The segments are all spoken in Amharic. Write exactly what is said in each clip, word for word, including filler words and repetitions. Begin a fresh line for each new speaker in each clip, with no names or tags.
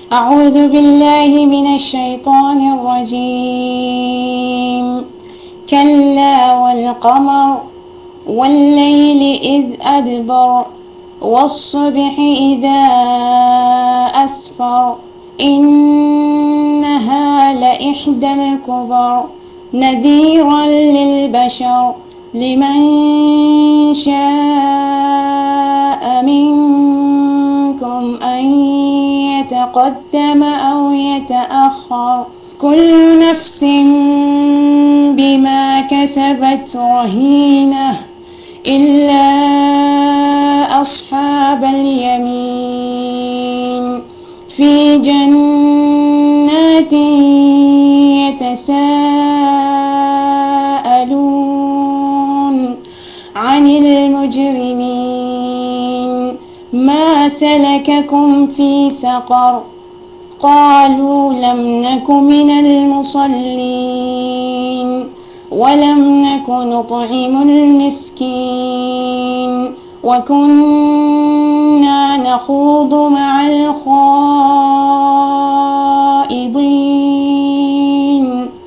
أعوذ بالله من الشيطان الرجيم. كلا والقمر والليل إذ أدبر والصبح إذا أسفر إنها لإحدى الكبر نذيرا للبشر لمن شاء منكم أن يتقدم أو يتأخر كل نفس بما كسبت رهينة إلا أصحاب اليمين في جنات يتساءلون عن المجرمين ما سلككم في سقر قالوا لم نك من المصلين ولم نك نطعم المسكين وكنا نخوض مع الخائضين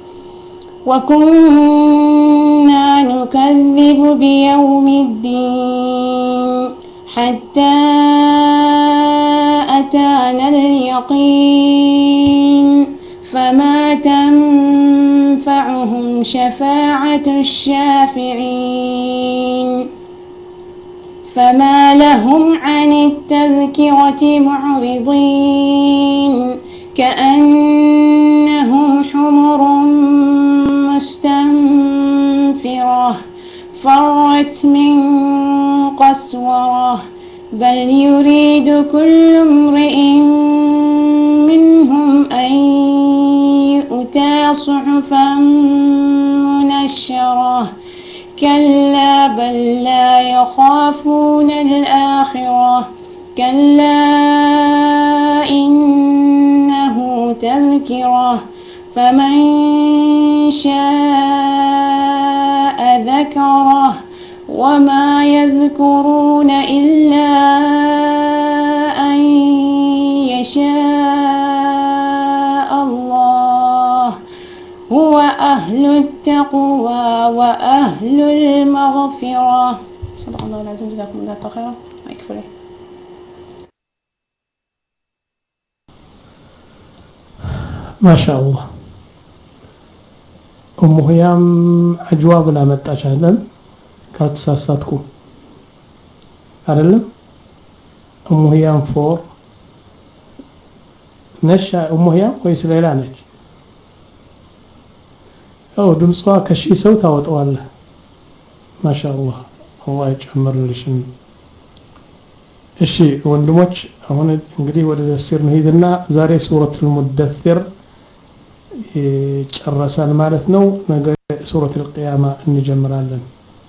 وكنا نكذب بيوم الدين حتى أتانا اليقين فما تنفعهم شفاعة الشافعين فما لهم عن التذكرة معرضين كأنهم حمر مستنفرة فرت من قسورة بل يريد كل امرئ منهم أن يؤتى صحفا منشرة كلا بل لا يخافون الآخرة كلا إنه تذكرة فمن شاء ذكره وما يذكرون إلا أن يشاء الله هو أهل التقوى وأهل المغفرة. صدق الله العظيم. جزاكم الله خيرا. أكفره.
ما شاء الله. أم هيام أجواب لا متأشهدن ካልተሳሳትኩ አይደለም ኡሙ ህያም ፎር ነሽ ኡሙ ህያም ወይስ ሌላ ነች? አው ድምጿ ከሺ ሰው ታወጣዋለ። ማሻአላህ አላህ ይጨምርልሽ። እሺ ወንድሞች አሁን እንግዲህ ወደ ተፍሲር እንሂድና ዛሬ ሱረቱል ሙደثር ጨረሰን ማለት ነው። ነገ ሱረቱል ቂያማ እንጀምራለን።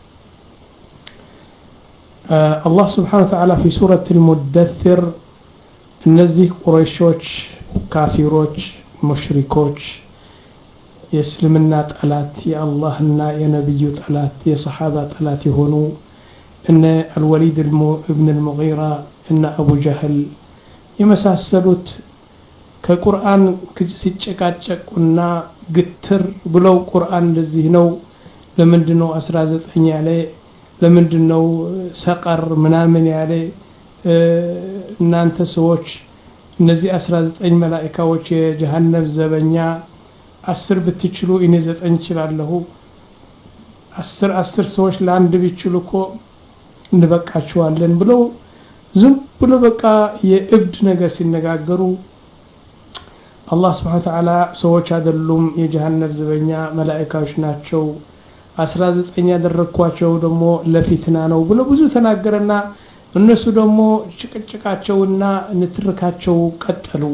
الله سبحانه وتعالى في سورة المدثر እነዚህ ቁረይሾች ካፊሮች ሙሽሪኮች የእስልምና ጠላት የአላህና የነብዩ ጠላት የሰሃባ ጠላት የሆኑ እነ አልወሊድ ኢብኑ አልሙጊራ እና አቡ ጀህል የመሳሰሉት ከቁርአን ሲጨቃጨቁና ግትር ብለው ቁርአን ለዚህ ነው ለምንድነው አስራ ዘጠኝ ያለ ለምንድነው ሰቀር ምናምን ያለ እናንተ ሰዎች እነዚህ አስራ ዘጠኝ መላእክቶች የጀሃነም ዘበኛ አስር ብትችሉ እኔ ዘጠኝ እችላለሁ አስር አስር ሰዎች ለአንድ ቢችሉ እኮ እንበቃቸዋለን ብለው ዝም ብሎ በቃ የእብድ ነገር ሲነጋገሩ አላህ Subhanahu Wa Ta'ala ሰዎች አይደሉም የጀሃነም ዘበኛ መላእክቶች ናቸው አስራ ዘጠኝ ያደረኳቸው ደግሞ ለፊትና ነው ብሎ ብዙ ተናገረና እነሱ ደግሞ ጭቅጭቃቸውና ንትርካቸው ቀጠሉ።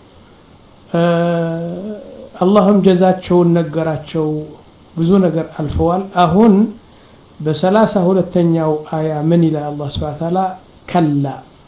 አላህም ጀዛቸውን ነገራቸው። ብዙ ነገር አልፈዋል። አሁን በሰላሳ ሁለተኛው አያ ምን ይላል አላህ Subhanahu Wa Ta'ala ከላ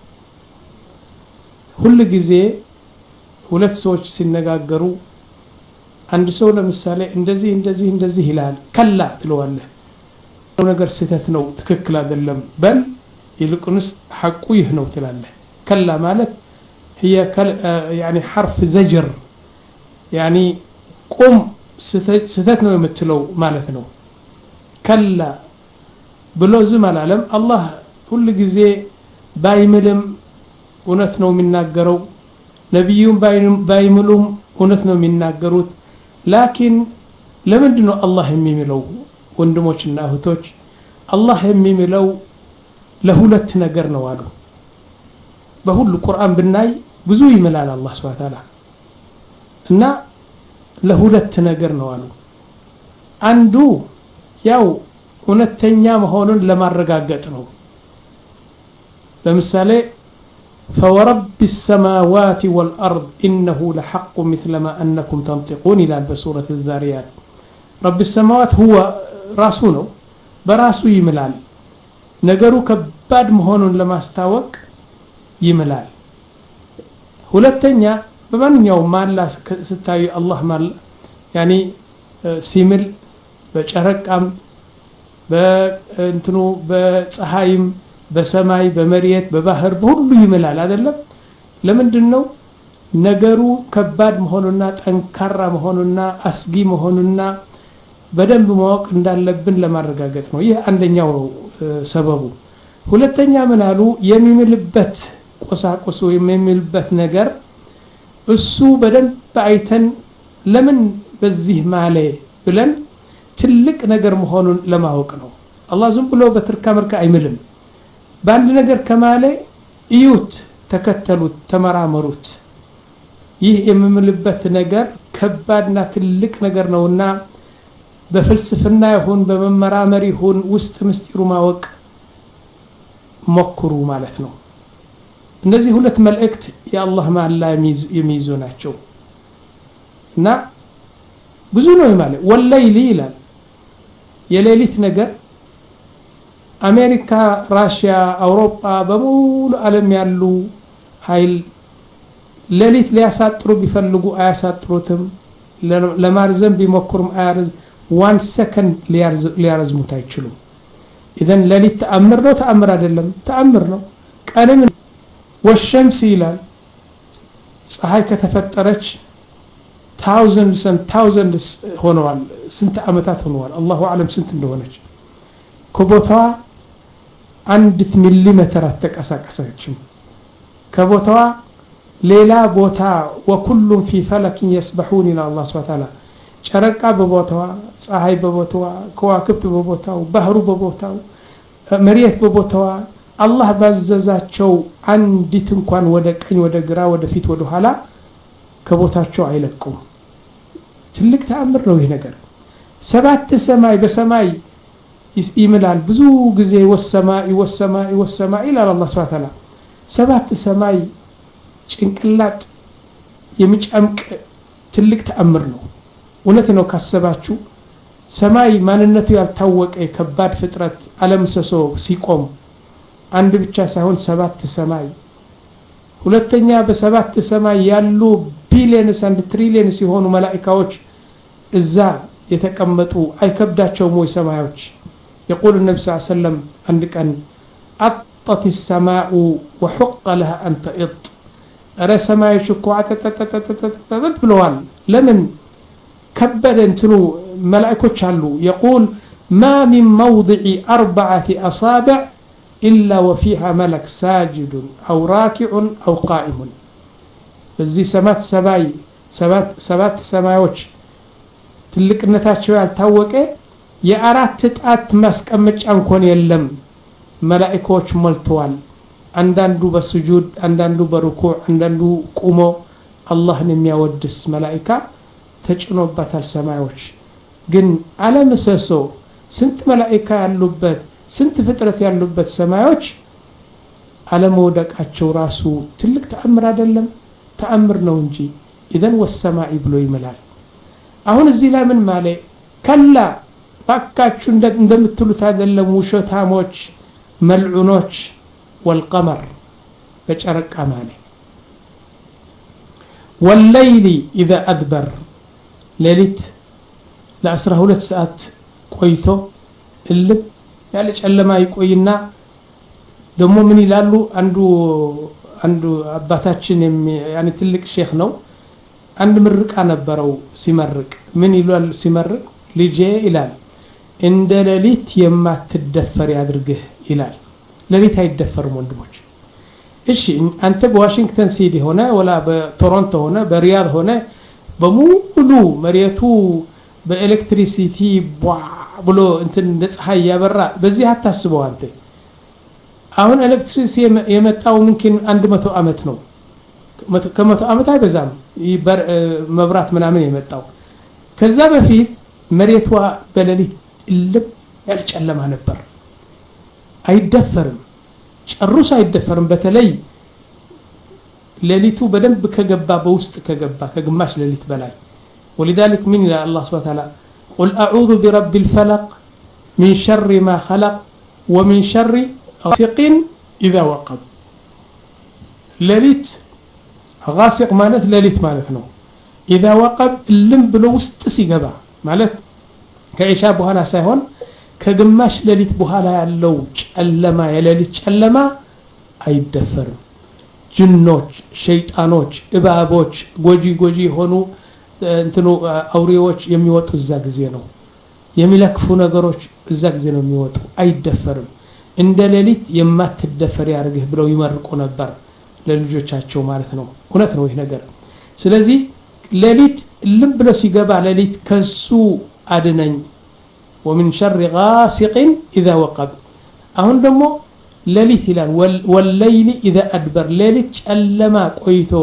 ሁሉ ጊዜ ሁለት ሰዎች ሲነጋገሩ አንድ ሰው ለምሳሌ እንደዚህ እንደዚህ እንደዚህ ይላል ከላ ትለዋለህ ነገር ስህተት ነው ትክክል አይደለም በል ይልቁንስ ሐቁ ይህ ነው ትላለህ ከላ ማለት هي يعني حرف زجر يعني قم ستت ነው የምትለው ማለት ነው كلا ብሎ ዝም አላለም አላህ ሁሉ ጊዜ ባይምልም እውነት ነው የሚናገረው ነብዩም ባይምሉም እውነት ነው የሚናገሩት ላኪን ለምንድን ነው አላህ የሚምለው ወንድሞችና እህቶች አላህ የሚምለው ለሁለት ነገር ነው አሉ በሁሉ ቁርአን ብናይ ብዙ ይምላል አላህ Subhanahu Wa Ta'ala እና ለሁለት ነገር ነው አሉ አንዱ ያው እውነተኛ መሆኑን ለማረጋገጥ ነው ለምሳሌ فورب السماوات والأرض إنه لحق مثل ما أنكم تنطقون إلى بسورة الذاريات رب السماوات هو راسونه براسو يملال ነገሩ ከባድ መሆኑን ለማስታወቅ ይምላል ሁለተኛ በማንኛውም ማላ ስታዩ አላህ ማላ يعني ሲምል በጨረቃም በእንትኑ በፀሐይም በሰማይ በመሪየት በባህር በሁሉ ይምላል አይደለም ለምንድነው ነገሩ ከባድ መሆኑና ጠንካራ መሆኑና አስጊ መሆኑና በደንብ ማወቅ እንዳለብን ለማረጋገጥ ነው ይህ አንደኛው ሰበቡ ሁለተኛ ምን አሉ የሚምልበት ቆሳቆሱ የሚምልበት ነገር እሱ በደንብ አይተን ለምን በዚህ ማለ ብለን ትልቅ ነገር መሆኑን ለማወቅ ነው አላህ ዝም ብሎ በትርካ መርካ አይምልም በአንድ ነገር ከማለ እዩት ተከተሉት ተመራመሩት ይህ የሚምልበት ነገር ከባድና ትልቅ ነገር ነውና በፍልስፍና ይሁን በመመራመር ይሁን ውስጥ ምስጢሩ ማወቅ ሞክሩ ማለት ነው እነዚህ ሁለት መልእክት የአላህ ማላ የሚይዙ ናቸው እና ብዙ ነው ማለት ወለይሊ ይላል የሌሊት ነገር አሜሪካ ራሺያ አውሮፓ በሙሉ ዓለም ያሉ ኃይል ሌሊት ሊያሳጥሩ ቢፈልጉ አያሳጥሩትም ለማርዘም ቢሞክሩም አያርዝ one second ሊያርዝሙት አይችሉም اذا ሌሊት ተአምር ነው ተአምር አይደለም ተአምር ነው ቀንም والشمس ይላል ፀሐይ ከተፈጠረች thousands and thousands ሆነዋል ስንት አመታት ሆነዋል አላሁ አለም ስንት እንደሆነች ከቦታዋ አንድ ሚሊሜትር አትቀሳቀሰችም ከቦታዋ ሌላ ቦታ وكل في فلك يسبحون الى الله سبحانه وتعالى ጨረቃ በቦታዋ ፀሐይ በቦታዋ ከዋክብት በቦታው ባህሩ በቦታው መሪየት በቦታዋ አላህ ባዘዛቸው አንዲት እንኳን ወደ ቀኝ ወደ ግራ ወደ ፊት ወደ ኋላ ከቦታቸው አይለቁም ትልቅ ተአምር ነው ይሄ ነገር ሰባት ሰማይ በሰማይ ይምላል ብዙ ጊዜ ወሰማይ ወሰማይ ወሰማይ ኢላ አላህ Subhanahu Wa Ta'ala ሰባት ሰማይ ጭንቅላት የሚጨምቅ ትልቅ ተአምር ነው እውነት ነው ካሰባችሁ ሰማይ ማንነቱ ያልታወቀ ከባድ ፍጥረት ዓለም ሰሶ ሲቆም አንድ ብቻ ሳይሆን ሰባት ሰማይ ሁለተኛ በሰባት ሰማይ ያሉ ቢሊየንስ አንድ ትሪሊየንስ ሲሆኑ መላእክቶች እዛ የተቀመጡ አይከብዳቸውም ወይ ሰማዮች يقول النبي صلى الله عليه وسلم عند كان أطت السماء وحق لها أن تئط أرى سماء شكوعة تتتتتتتت بلوان لمن كبد انتنو ملائكوش علو يقول ما من موضع أربعة أصابع إلا وفيها ملك ساجد أو راكع أو قائم بزي سمات سباي سبات سبات سماوش تلك النتاج ያልታወቀ የአራት ጣት ማስቀመጫ እንኳን የለም መላእክቶች ሞልተዋል አንዳንዱ በስጁድ አንዳንዱ በሩኩዕ አንዳንዱ ቆሞ አላህን የሚያወድስ መላእክታ ተጭኖባታል ሰማዮች ግን ዓለም ሰሶ ስንት መላእክታ ያሉበት ስንት ፍጥረት ያሉበት ሰማዮች ዓለም ወደቃቸው ራሱ ትልቅ ተአምር አይደለም ተአምር ነው እንጂ اذا والسماء ብሎ ይምላል አሁን እዚህ ላይ ምን ማለት ከላ ባካችሁ እንደምትሉት አይደለም ውሸታሞች መልዑኖች والقمر በጨረቃ ማለት والليل اذا ادبر ሌሊት ለ12 ሰዓት ቆይቶ እልብ ያለ ጨለማ ይቆይና ደሞ ምን ይላሉ አንዱ አንዱ አባታችን ያኒ ትልቅ ሼክ ነው አንድ ምርቃ ነበረው ሲመርቅ ምን ይላል ሲመርቅ ልጄ ይላል እንደ ሌሊት የማትደፈር ያድርግህ ይላል ሌሊት አይደፈርም ወንድሞች እሺ አንተ በዋሽንግተን ሲቲ ሆነ ወላ በቶሮንቶ ሆነ በሪያድ ሆነ በሙሉ መሬቱ በኤሌክትሪሲቲ ብሎ እንትን እንደፀሐይ ያበራ በዚህ አታስበው አንተ አሁን ኤሌክትሪሲቲ የመጣው ምንkin መቶ አመት ነው ከመቶ አመት አይበዛም መብራት ምናምን የመጣው ከዛ በፊት መሬቷ በሌሊት ልብ ያልጨለማ ነበር አይደፈርም ጨርሶ አይደፈርም በተለይ ሌሊቱ በደንብ ከገባ በውስጥ ከገባ ከግማሽ ሌሊት በላይ ولذلك من الله سبحانه وتعالى قل اعوذ برب الفلق من شر ما خلق ومن شر غاسق اذا وقب ሌሊት غاسق ማለት ሌሊት ማለት ነው اذا وقب ልም ብሎ ውስጥ ሲገባ ማለት ከኢሻ በኋላ ሳይሆን ከግማሽ ሌሊት በኋላ ያለው ጨለማ የሌሊት ጨለማ አይደፈርም ጅኖች ሸይጣኖች እባቦች ጎጂ ጎጂ ሆኑ እንትኑ አውሬዎች የሚወጡ እዛ ጊዜ ነው የሚለክፉ ነገሮች እዛ ጊዜ ነው የሚወጡ አይደፈርም እንደ ሌሊት የማትደፈር ያርግህ ብለው ይመርቁ ነበር ለልጆቻቸው ማለት ነው እውነት ነው ይሄ ነገር ስለዚህ ሌሊት ልብ ብሎ ሲገባ ሌሊት ከሱ አድነኝ ومن شر غاسق اذا وقب አሁን ደግሞ ሌሊት ይላል والليل اذا ادبر ሌሊት ጨለማ ቆይቶ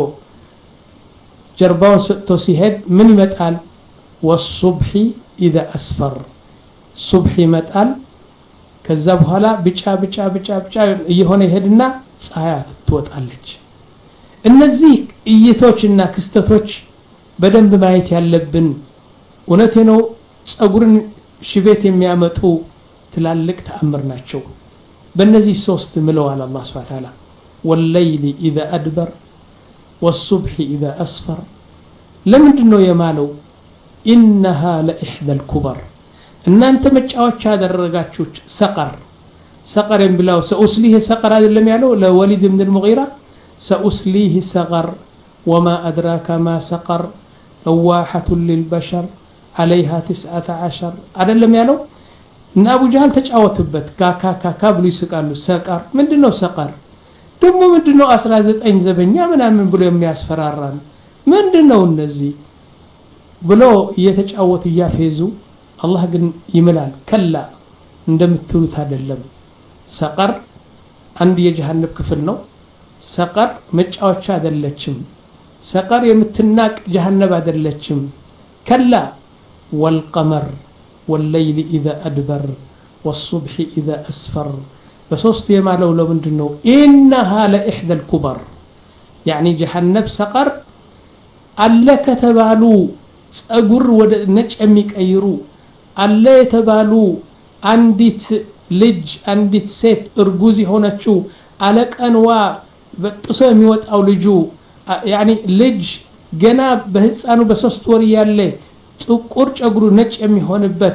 ጀርባውን ሰጥቶ ሲሄድ ምን ይመጣል والصبح اذا اسفر صبح ይመጣል ከዛ በኋላ ብጫ ብጫ ብጫ ብጫ እየሆነ ይሄድና ፀሐያት ትወጣለች እነዚህ እይቶችና ክስተቶች በደንብ ማየት ያለብን እውነቴ ነው ጸጉርን ሽቤት የሚያመጡ ትላልቅ ተአምር ናቸው በእነዚህ ሶስት ምለዋል አላህ Subhanahu Wa Ta'ala والليل اذا ادبر والصبح اذا اسفر ለምንድነው የማለው انها لاحدى الكبر እናንተ መጫወቻ ያደረጋችሁት ሰቀር ሰቀር ብለው ሰኡስሊህ ሰቀር አይደለም ያለው ለወሊድ ኢብኑ المغيرة سأسليه سقر وما أدراك ما سقر لواحة للبشر عليها تسعة عشر አይደለም ያለው እና አቡ ጃህል ተጫወተበት ካካ ካካ ብሎ ይስቃሉ ሰቀር ምንድነው ሰቀር ደግሞ ምንድነው አስራ ዘጠኝ ዘበኛ ምናምን ብሎ የሚያስፈራራን ምንድነው እነዚህ ብሎ እየተጫወቱ ያፈዙ አላህ ግን ይምላል ከላ እንደምትሉት አይደለም ሰቀር አንድ የጀሃነም ክፍል ነው ሰቀር መጫወቻ አይደለችም ሰቀር የምትናቅ ጀሃነም አይደለችም ከላ والقمر والليل اذا ادبر والصبح اذا اسفر بصوصت يمالو لو ምንድነው انها لاحدى الكبر يعني جهنم سقر አለ ከተባሉ ጸጉር ወደ ነጭ የሚቀይሩ አለ የተባሉ አንዲት ልጅ አንዲት ሴት እርጉዝ ሆነችው አለቀንዋ በጥሶ የሚወጣው ልጁ يعني ልጅ ገና በህፃኑ በሶስት ወር ያለ ጥቁር ጸጉሩ ነጭ የሚሆንበት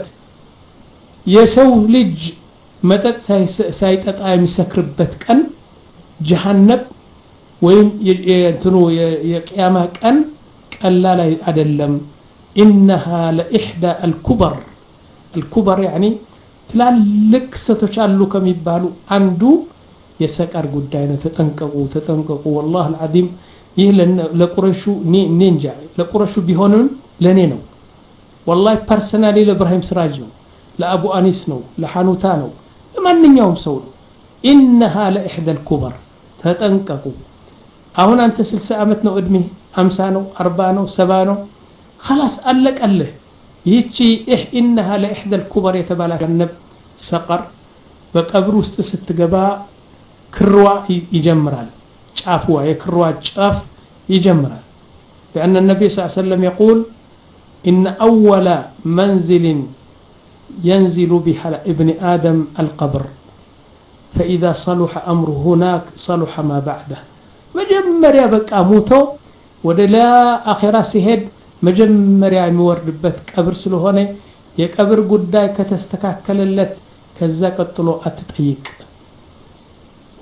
የሰው ልጅ መጠጥ ሳይጠጣ የሚሰክርበት ቀን ጀሃነም ወይም የእንትኑ የቂያማ ቀን ቀላል አይደለም انها لاحدى الكبر الكبر يعني ትላልቅ ሰቶች አሉ ከሚባሉ አንዱ የሰቀር ጉዳይ ነው ተጠንቀቁ ተጠንቀቁ والله العظيم ይህ ለቁረሹ ኒንጃ ለቁረሹ ቢሆንም ለኔ ነው والله ፐርሰናሊ ለኢብራሂም ስራጅ ነው ለአቡ አኒስ ነው ለሐኑታ ነው ለማንኛውም ሰው ነው انها لاحدى الكبر ተጠንቀቁ አሁን አንተ ስልሳ አመት ነው እድሜ ሃምሳ ነው አርባ ነው ሰባ ነው خلاص አለቀልህ ይህቺ انها لاحدى الكبر የተባለ ጀነብ ሰቀር በቀብር ውስጥ ስትገባ ክርዋ ይጀምራል ጫፍዋ የክርዋ ጫፍ ይጀምራል لان النبي صلى الله عليه وسلم يقول ان اول منزل ينزل بها ابن ادم القبر فاذا صلح امره هناك صلح ما بعده مجمريا بقى موتو ወደላ አኺራ ሲሄድ መጀመሪያ የሚወርድበት ቀብር ስለሆነ የቀብር ጉዳይ ከተስተካከለለት ከዛ ቀጥሎ አትጠይቅ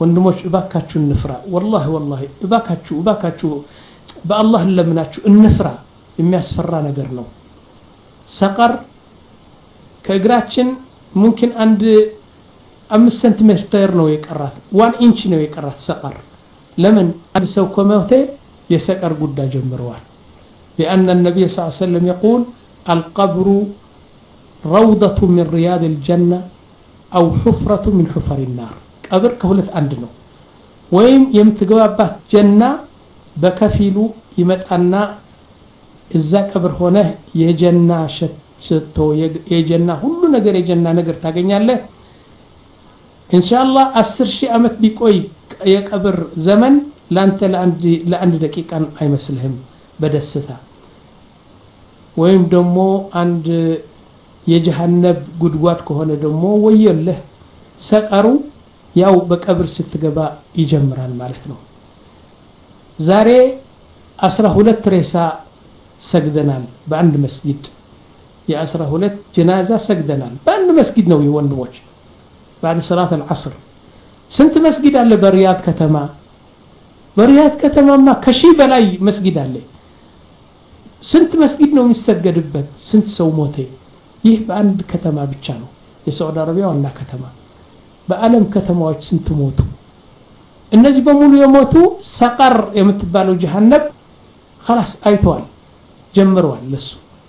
ወንድሞች እባካችሁ እንፍራ والله والله እባካችሁ እባካችሁ በአላህ ለምናችሁ እንፍራ የሚያስፈራ ነገር ነው ሰቀር ከእግራችን ممكن አንድ አምስት ሴንቲሜትር ነው የቀራት አንድ ኢንች ነው የቀራት ሰቀር ለምን አንድ ሰው ከሞተ የሰቀር ጉዳይ ጀምረዋል لأن النبي صلى الله عليه وسلم يقول القبر روضة من رياض الجنة أو حفرة من حفر النار قبر كهولت عند ነው ወይም የምትገባባት ጀና በከፊሉ ይመጣና እዛ ቀብር ሆነ የጀና ሸቶ የጀና ሁሉ ነገር የጀና ነገር ታገኛለህ ኢንሻአላህ አስር ሺህ አመት ቢቆይ የቀብር ዘመን ላንተ ለአንድ ለአንድ ደቂቃ አይመስልህም በደስታ ወይም ደግሞ አንድ የጀሃነም ጉድጓድ ከሆነ ደግሞ ወየለህ ሰቀሩ ያው በቀብር ስትገባ ይጀምራል ማለት ነው ዛሬ አስራ ሁለት ሬሳ ሰግደናል በአንድ መስጊድ የአስራ ሁለት ጀናዛ ሰግደናል በአንድ መስጊድ ነው የወንድሞች بعد صلاه العصر ስንት መስጊድ አለ በሪያድ ከተማ በሪያድ ከተማማ ከሺ በላይ መስጊድ አለ ስንት መስጊድ ነው የሚሰገድበት ስንት ሰው ሞተ ይህ በአንድ ከተማ ብቻ ነው የሳዑዲ አረቢያ ዋና ከተማ በአለም ከተማዎች ስንት ሞቱ እነዚህ በሙሉ የሞቱ ሰቀር የምትባለው ጀሃነም خلاص አይተዋል ጀምረዋል ለሱ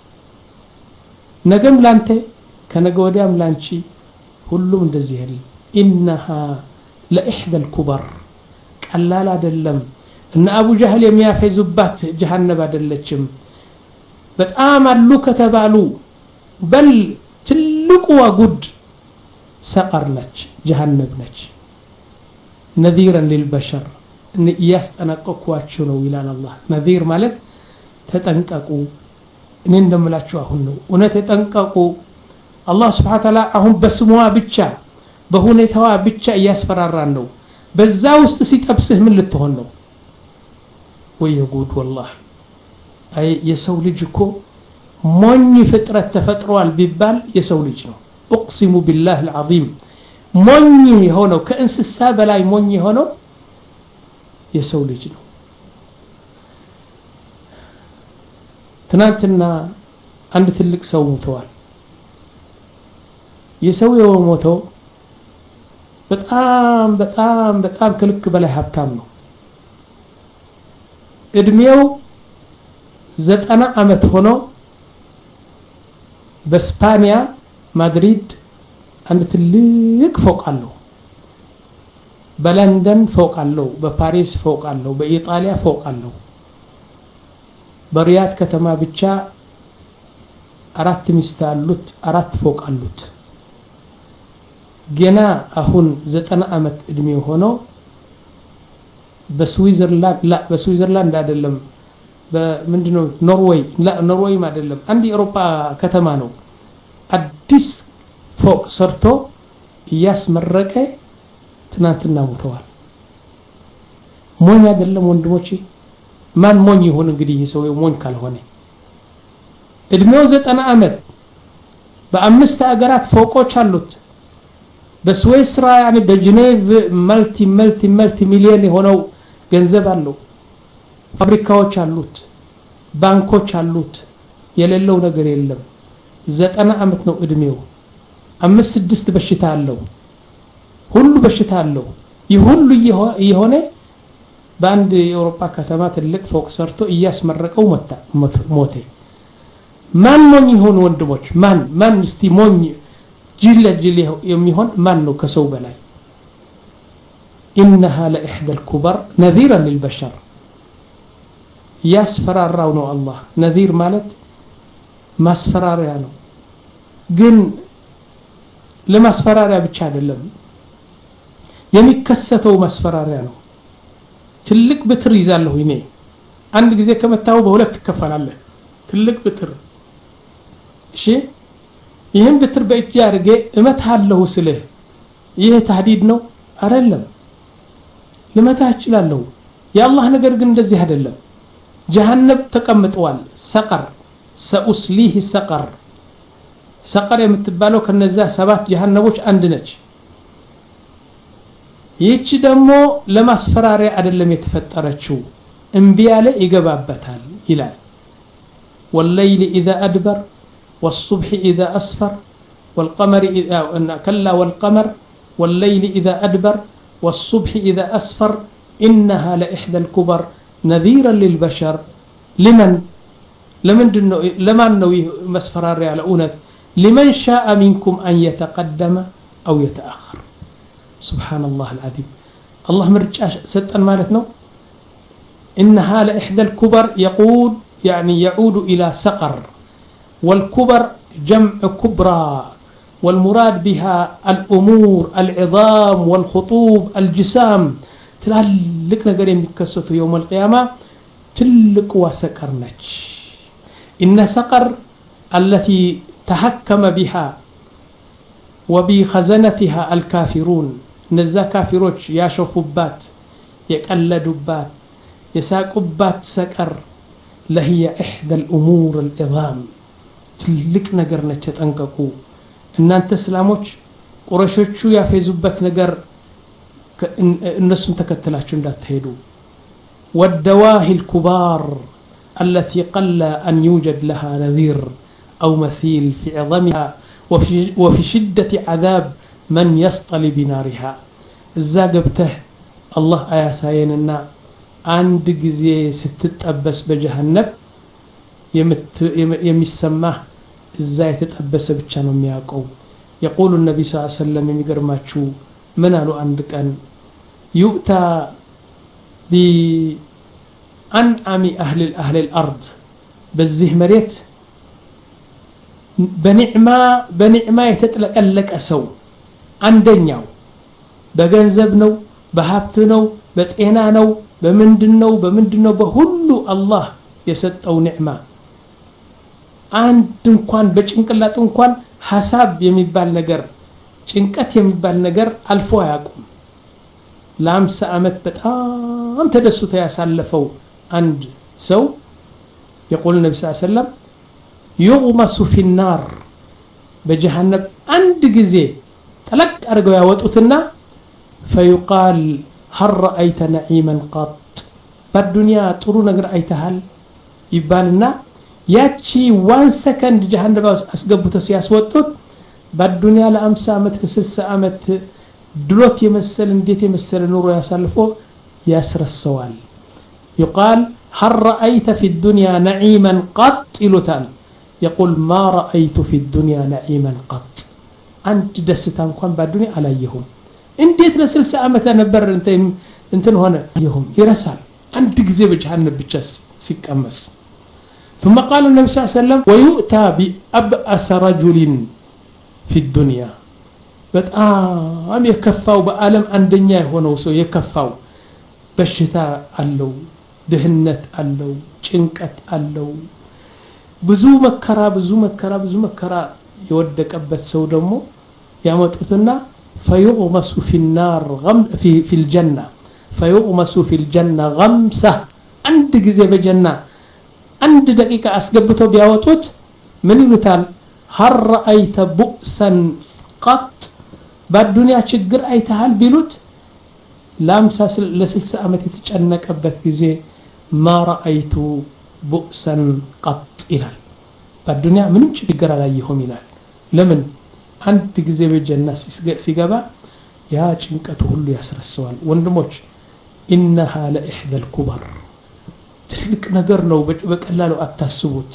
ነገም ላንተ ከነገ ወዲያም ላንቺ ሁሉም እንደዚህ ያለ انها لاحدى الكبر ቀላል አይደለም እና አቡ ጀህል የሚያፈዙባት ጀሃነም አይደለችም በጣም አሉ ከተባሉ በል ትልቁ ወጉድ ሰቀር ነች ጀሃነም ነች ነذيرا للبشر ያስጠነቀቁዋቸው ነው ይላል አላህ ነذير ማለት ተጠንቀቁ እኔ እንደምላችሁ አሁን ነው እውነት ተጠንቀቁ አላህ Subhanahu Wa Ta'ala አሁን በስሟ ብቻ በሁኔታዋ ብቻ ያስፈራራን ነው በዛ ውስጥ ሲጠብስህ ምን ልትሆን ነው ወይጉድ والله አይ የሰው ልጅ እኮ ሞኝ ፍጥረት ተፈጥሯል ቢባል የሰው ልጅ ነው اقسم بالله العظيم ሞኝ የሆነው ከእንስሳ በላይ ሞኝ የሆነው የሰው ልጅ ነው ትናንትና አንድ ትልቅ ሰው ሞተዋል የሰውየው ሞተው በጣም በጣም በጣም ከልክ በላይ ሀብታም ነው እድሜው ዘጠና አመት ሆኖ በስፓኒያ ማድሪድ አንድ ትልቅ ፎቅ አለው በለንደን ፎቅ አለው በፓሪስ ፎቅ አለው በኢጣሊያ ፎቅ አለው በሪያድ ከተማ ብቻ አራት ሚስት አሉት አራት ፎቅ አሉት ገና አሁን ዘጠና አመት እድሜው ሆኖ በስዊዘርላንድ ላ በስዊዘርላንድ አይደለም በምንድነው ኖርዌይ ላ ኖርዌይ አይደለም አንድ የአውሮፓ ከተማ ነው አዲስ ፎቅ ሰርቶ ያስመረቀ ትናንትና ሞተዋል ሞኝ አይደለም ወንድሞቼ ማን ሞኝ ይሆን እንግዲህ ሰው ሞኝ ካልሆነ እድሜው ዘጠና አመት በአምስት አገራት ፎቆች አሉት በስዊስራ يعني በጄኔቭ መልቲ መልቲ መልቲ ሚሊዮን የሆነው ገንዘብ አለው ፋብሪካዎች አሉት ባንኮች አሉት የሌለው ነገር የለም ዘጠና አመት ነው እድሜው አምስት ስድስት በሽታ አለው ሁሉ በሽታ አለው ይሁሉ የሆነ በአንድ የአውሮፓ ከተማ ትልቅ ፎቅ ሰርቶ ያስመረቀው መጣ ሞተ ማን ሞኝ ይሆን ወንድሞች ማን ማን እስቲ ሞኝ ጅል ጅል የሚሆን ማን ነው ከሰው በላይ انها لاحدى الكبر نذيرا للبشر ያስፈራራው ነው አላህ ነذير ማለት ማስፈራሪያ ነው ግን ለማስፈራሪያ ብቻ አይደለም የሚከሰተው ማስፈራሪያ ነው ትልቅ ብትር ይዛለሁ እኔ አንድ ጊዜ ከመታው በሁለት ተከፋላለህ ትልቅ ብትር እሺ ይሄን ብትር በእጅ ያርገ እመታለሁ ስልህ ይሄ ተህዲድ ነው አይደለም ለመታህ ይችላልው ያላህ ነገር ግን እንደዚህ አይደለም ጀሃነም ተቀምጧል ሰቀር ሰኡስሊህ ሰቀር ሰቀር የምትባለው ከነዛ ሰባት ጀሃነሞች አንድ ነች ይህች ደግሞ ለማስፈራሪያ አይደለም የተፈጠረችው እንቢ ያለ ይገባበታል ይላል والليل إذا أدبر والصبح إذا أسفر والقمر إذا كلا والقمر والليل إذا أدبر والصبح إذا أسفر إنها لإحدى الكبر نذيرا للبشر لمن لمن دنو لمن نوي مسفراري على أونت لمن شاء منكم أن يتقدم أو يتأخر سبحان الله العظيم الله مرجع ستن مالتنا إنها لإحدى الكبر يقول يعني يعود إلى سقر والكبر جمع كبرى والمراد بها الأمور العظام والخطوب الجسام تلك نقر يمكسط يوم القيامة تلك وسكرنج إن سقر التي تحكم بها وبخزنتها الكافرون نزا كافروች ያሾፉባት የቀለዱባት የሳቁባት ሰቀር ለهي إحدى الأمور العظام ትልቅ ነገር ነች ተጠንቀቁ እናንተ እስላሞች ቁረሾቹ ያፈዙበት ነገር እነሱን ተከትላችሁ እንዳትሄዱ والدواهي الكبار التي قل أن يوجد لها نذير أو مثيل في عظمها وفي, وفي شدة عذاب من يصطلي بنارها الزاقبته الله آيا سايننا عند جزي ستتأبس بجهنم يمسماه ازاي تتأبس بتشانو مياقو يقول النبي صلى الله عليه وسلم يمقرماتشو من قالوا عندك أن يؤتى بأنعم أهل أهل الأرض بزيه مريت بنعمة بنعمة يتطلق لك أسو عندنياو بغنزب نو بهابت نو بطينا نو بمندن نو بمندن نو بهلو الله يسطو نعمة አንድ እንኳን በጭንቅላት እንኳን ሐሳብ የሚባል ነገር ጭንቀት የሚባል ነገር አልፎ አያውቁም ለአምሳ አመት በጣም ተደስቶ ያሳለፈው አንድ ሰው يقول النبي صلى الله عليه وسلم يغمس في النار بجهنم عند ጊዜ ተለቅ አርገው ያወጡትና فيقال هل رأيت نعيما قط በዱንያ ጥሩ ነገር አይተሃል ይባልና ያቺ ዋን ሰከንድ ጀሃነም አስገቡተ ሲያስወጡት በዱንያ ለ50 አመት ለ60 አመት ድሎት የመሰለ እንዴት የመሰለ ኑሮ ያሳልፎ ያስረሰዋል يقال هل رأيت في الدنيا نعيما قط ይሉታል يقول ما رأيت في الدنيا نعيما قط አንድ ደስታ እንኳን በዱንያ አላየሁም እንዴት ለ60 አመት ነበር እንተ እንትን ሆነ ይሁን ይረሳል አንድ ጊዜ በጀሃነም ብቻ ሲቀመስ ثم قال النبي صلى الله عليه وسلم ويؤتى بأبأس رجل في الدنيا በጣም የከፋው በአለም አንደኛ የሆነው ሰው የከፋው በሽታ አለው ድህነት አለው ጭንቀት አለው ብዙ መከራ ብዙ መከራ ብዙ መከራ የወደቀበት ሰው ደግሞ ያመጡትና فيغمس في النار غم في في الجنة فيغمس في الجنة غمسة عند ጊዜ በጀና عند دقيقة أسقبته بياوتوت من يلتال هل رأيت بؤسا قط بالدنيا شجر أيتهال بيلوت لامسا لسلسة أمتي تتشنك أبت جزي ما رأيت بؤسا قط إلال بالدنيا من شجر عليهم إلال لمن عند جزي بالجنة سيقبا يا شنكته اللي يسر السؤال وندموش إنها لإحدى الكبر ትልቅ ነገር ነው በቀላሉ አታስቡት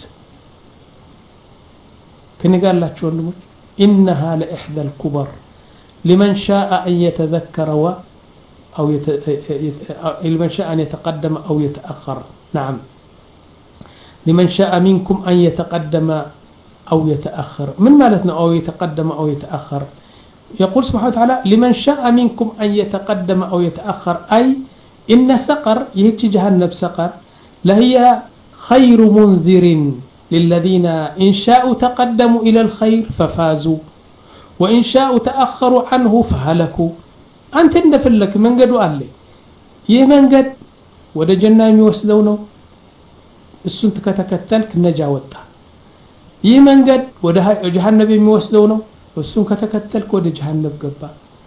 ከኔ ጋር ያላችሁ ወንድሞች انها لاحدى الكبر لمن شاء ان يتذكر او يت... لمن شاء ان يتقدم او يتاخر نعم لمن شاء منكم ان يتقدم او يتاخر من معناتنا او يتقدم او يتاخر يقول سبحانه وتعالى لمن شاء منكم ان يتقدم او يتاخر اي ان سقر يهج جهنم سقر لهي خير منذر للذين إن شاءوا تقدموا إلى الخير ففازوا وإن شاءوا تأخروا عنه فهلكوا أنت ندفلك من قد وقال لي يه من قد وده جنة يوسلونه السنت كتكتلك نجاوتا يه من قد وده جهنم يوسلونه والسنت كتكتلك وده جهنم قبا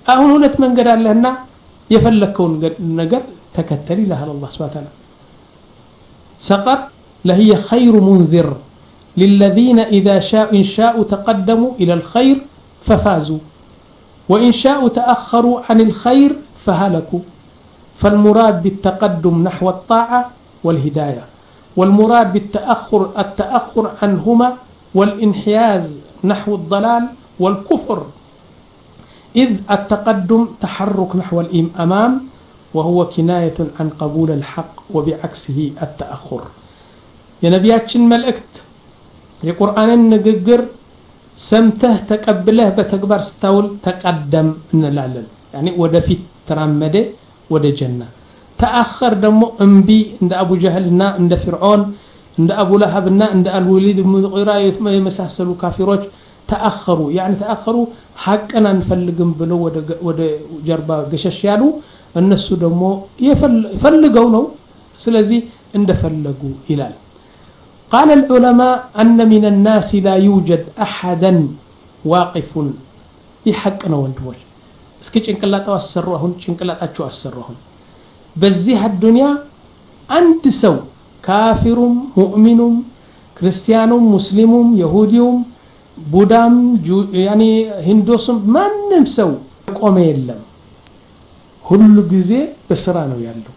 አሁን ሁለት መንገድ አለህና የፈለከውን ነገር ተከተል ይላል አላህ Subhanahu Wa Ta'ala سقر لهي خير منذر للذين إذا شاء إن شاءوا تقدموا إلى الخير ففازوا وإن شاءوا تأخروا عن الخير فهلكوا فالمراد بالتقدم نحو الطاعة والهداية والمراد بالتأخر التأخر عنهما والانحياز نحو الضلال والكفر إذ التقدم تحرك نحو الأمام وهو كناية عن قبول الحق وبعكسه التأخر يا نبياتشن ملأكت የቁርአን ንግግር ሰምተህ ተቀብለህ በተግባር ስታውል ተቀደም እንላለን يعني ወደፊት ተራመደ ወደ ጀና ተአخر ደግሞ እንቢ እንደ አቡ ጀህልና እንደ ፍርዖን እንደ አቡ ለሃብና እንደ አልወሊድ ኢብኑ ቂራ የመሳሰሉ ካፊሮች ተአخروا يعني ተአخروا ሐቅን አንፈልግም ብለው ወደ ወደ ጀርባ ገሸሽ ያሉ እነሱ ደግሞ ይፈልገው ነው ስለዚህ እንደፈለጉ ይላል قال العلماء أن من الناس لا يوجد أحدا واقف يحقنا وندوش اسكي ጭንቅላታው አሰሩሁን ጭንቅላታቸው አሰሩሁን በዚህ الدنيا አንድ ሰው ካፊሩም ሙእሚኑም ክርስቲያኑም ሙስሊሙም ይሁዲውም ቡዳም يعني ሂንዶስም ማንም ሰው ቆመ የለም ሁሉ ጊዜ በስራ ነው ያለው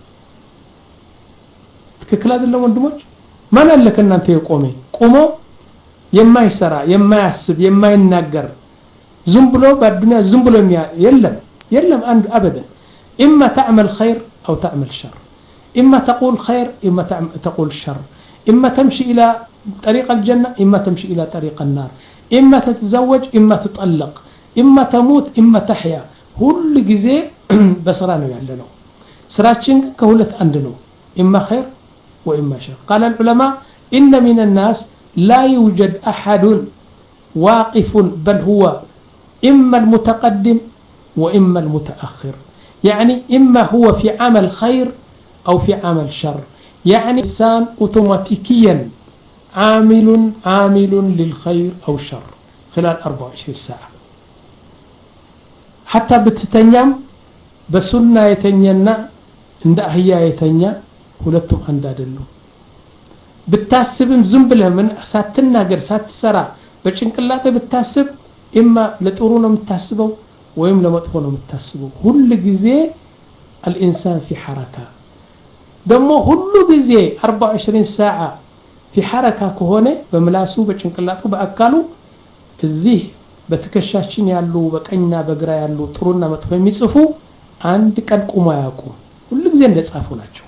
ትክክል አይደለም ወንድሞች ማን አለከ እናንተ የቆመ ቆሞ የማይሰራ የማያስብ የማይናገር ዝም ብሎ በአዱንያ ዝም ብሎ የለም የለም አንድ አበደን اما تعمل خير او تعمل شر اما تقول خير اما تقول شر اما تمشي الى طريق الجنه اما تمشي الى طريق النار اما تتزوج اما تطلق اما تموت اما تحيا كل ጊዜ በስራ ነው ያለነው ስራችን ከሁለት አንድ ነው اما خير وإما شر قال العلماء إن من الناس لا يوجد أحد واقف بل هو إما المتقدم وإما المتأخر يعني إما هو في عمل خير أو في عمل شر يعني إنسان أوتوماتيكيا عامل عامل للخير أو الشر خلال أربعة وعشرين ساعة حتى بتتنيم بسنة يتنينا عند أهيا يتنيا ሁለቱም አንድ አይደሉም ብታስብም ዝም ብለህ ምን ሳትናገር ሳትሰራ በጭንቅላቴ ብታስብ ኢማ ለጥሩ ነው የምታስበው ወይም ለመጥፎ ነው የምታስበው ሁሉ ጊዜ الانسان في حركه ደሞ ሁሉ ጊዜ أربعة وعشرين ساعه في حركه ከሆነ በመላሱ በጭንቅላቱ በአካሉ እዚህ በትከሻችን ያሉ በቀኝና በግራ ያሉ ጥሩና መጥፎ የሚጽፉ አንድ ቀን ቆሞ ያውቁ ሁሉ ጊዜ እንደጻፉ ናቸው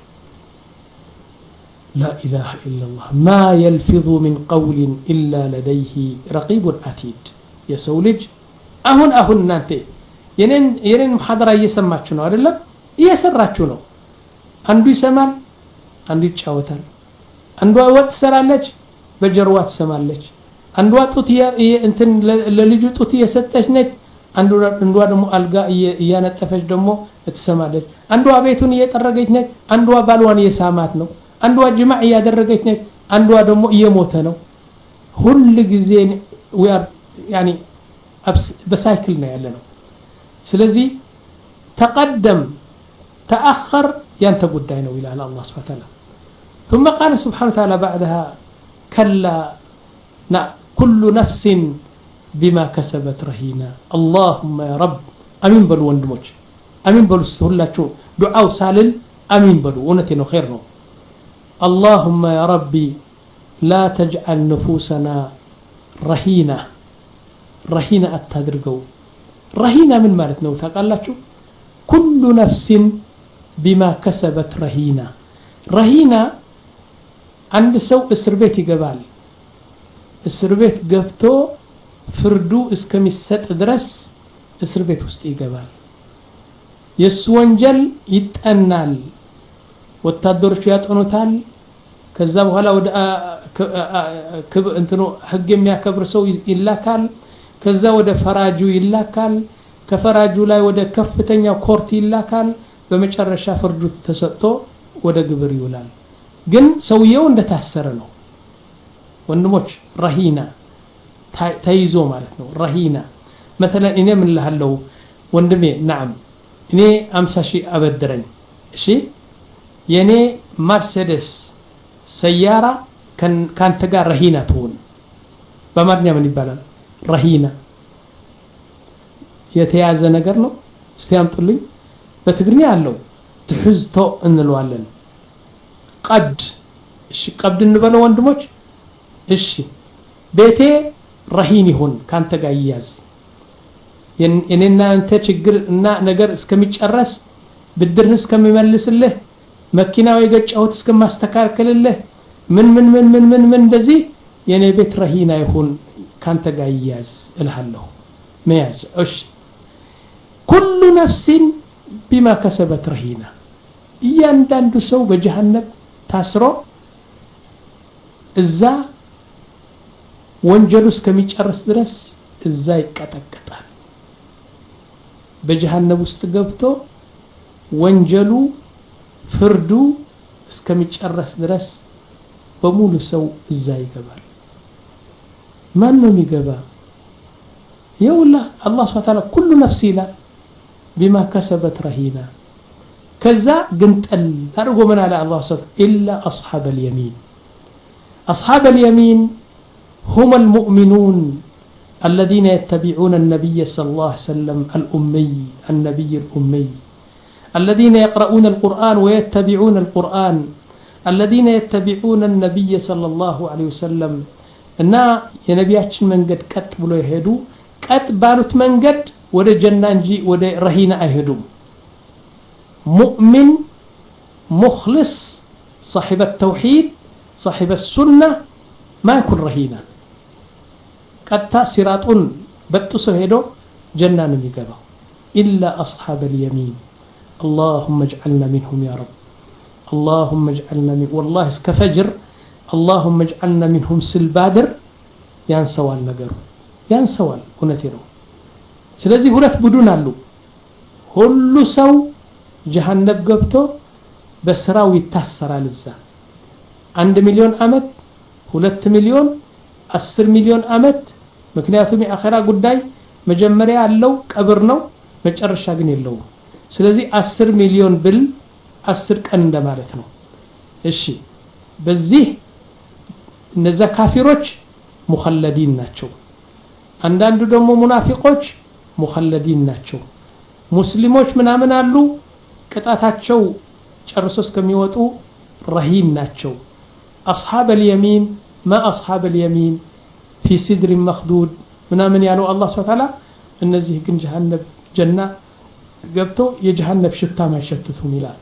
لا إله إلا الله ما يلفظ من قول إلا لديه رقيب عتيد يسولج أهون أهون نانتي ينين ينين محاضرة يسمعتشو نو أدلم يسرعتشو نو عندو يسمال عندو يتشاوتال عندو وقت سرالج بجروات سمالج عندو وقت انتن للجو توتي يستش نت عندو عندو دمو ألقا يانتفش دمو تسمالج عندو بيتون يترقيت نت عندو بالوان يسامات نو አንዷ ጅማዕ ያደረገች ነች አንዷ ደግሞ እየሞተ ነው ሁሉ ጊዜ we are يعني በሳይክል ነው ያለነው ስለዚህ ተቀደም ተአخر ያንተ ጉዳይ ነው ይላል አላህ Subhanahu Wa Ta'ala ثم قال سبحانه وتعالى بعدها كلا كل نفس بما كسبت رهينة اللهم يا رب امين بلو ወንድሞች امين بلو ሁላችሁ ዱዓው ሳልል امين بلو እውነቴ ነው ኸይር ነው اللهم يا ربي لا تجعل نفوسنا رهينة رهينة أتدرجو رهينة من مالتنا وتقالاتشو كل نفس بما كسبت رهينة رهينة عند سوء السربيت جبال السربيت جبتو فردو اسكم الست درس السربيت وستي جبال يسونجل يتأنال ወታደሮች ያጠኑታል ከዛ በኋላ ወደ እንትኑ ህግ የሚያከብር ሰው ይላካል ከዛ ወደ ፈራጁ ይላካል ከፈራጁ ላይ ወደ ከፍተኛ ኮርት ይላካል በመጨረሻ ፍርዱ ተሰጥቶ ወደ ግብር ይውላል ግን ሰውየው እንደታሰረ ነው ወንድሞች ረሂና ተይዞ ማለት ነው ረሂና مثلا እኔ ምን ልሃለው ወንድሜ نعم እኔ አምሳ ሺህ አበድረኝ እሺ የኔ መርሴዲስ ሰያራ ካንተ ጋር ረሂና ትሁን በማድኛ ምን ይባላል ረሂና የተያዘ ነገር ነው እስቲ አምጡልኝ በትግርኛ ያለው ትሕዝቶ እንለዋለን ቀድ እሺ ቀብድ እንበለው ወንድሞች እሺ ቤቴ ረሂን ይሁን ካንተ ጋር ይያዝ የኔና አንተ ችግር እና ነገር እስከሚጨረስ ብድርህን እስከሚመልስልህ መኪናው የገጫሁት እስከማስተካከልልህ ምን ምን ምን ምን ምን ምን እንደዚህ የኔ ቤት ረሂና ይሁን ካንተ ጋር ይያዝ እልሃለሁ መያዝ እሺ كل نفس بما كسبت رهينة እያንዳንዱ ሰው በጀሃነም ታስሮ እዛ ወንጀሉ እስከሚጨርስ ድረስ እዛ ይቀጠቀጣል በጀሃነም ውስጥ ገብቶ ወንጀሉ ፍርዱ እስከሚጨርስ ድረስ በሙሉ ሰው እዛ ይገባል ማን ነው የሚገባ يقول الله سبحانه وتعالى كل نفس لا بما كسبت رهينة كذا قنتل أرجو من على الله سبحانه إلا أصحاب اليمين أصحاب اليمين هم المؤمنون الذين يتبعون النبي صلى الله عليه وسلم الأمي النبي الأمي الذين يقرؤون القرآن ويتبعون القرآن الذين يتبعون النبي صلى الله عليه وسلم إن ينبياتشن من قد كتب له يهدو كتبالت من قد وده جنة انجي وده رهينة اهدو مؤمن مخلص صاحب التوحيد صاحب السنة ما يكون رهينة قد سراتون بتسو هدو جنة نميقبا إلا أصحاب اليمين اللهم اجعلنا منهم يا رب اللهم اجعلنا من والله كفجر اللهم اجعلنا منهم سلبادر ينسوال نقروا ينسوال ونثيروا ስለዚህ ሁለት ቡድን አሉ ሁሉ ሰው ጀሃነም ገብቶ በስራው ይታሰራል እዛ አንድ ሚሊዮን አመት ሁለት ሚሊዮን አስር ሚሊዮን አመት ምክንያቱም የአኺራ ጉዳይ መጀመሪያ ያለው ቀብር ነው መጨረሻ ግን የለው ስለዚህ አስር ሚሊዮን ብል አስር ቀን እንደማለት ነው እሺ በዚህ እነዛ ካፊሮች ሙኸለዲን ናቸው አንዳንዱ ደግሞ ሙናፊቆች ሙኸለዲን ናቸው ሙስሊሞች ምናምን አሉ ቅጣታቸው ጨርሶ እስከሚወጡ ረሂን ናቸው أصحاب اليمين ما أصحاب اليمين في سدر مخدود ምናምን ያለው አላህ Subhanahu Wa Ta'ala እነዚህ ግን ጀሃነም ጀና ገብተው የጀሃነም ሽታ ማይሸትቱም ይላል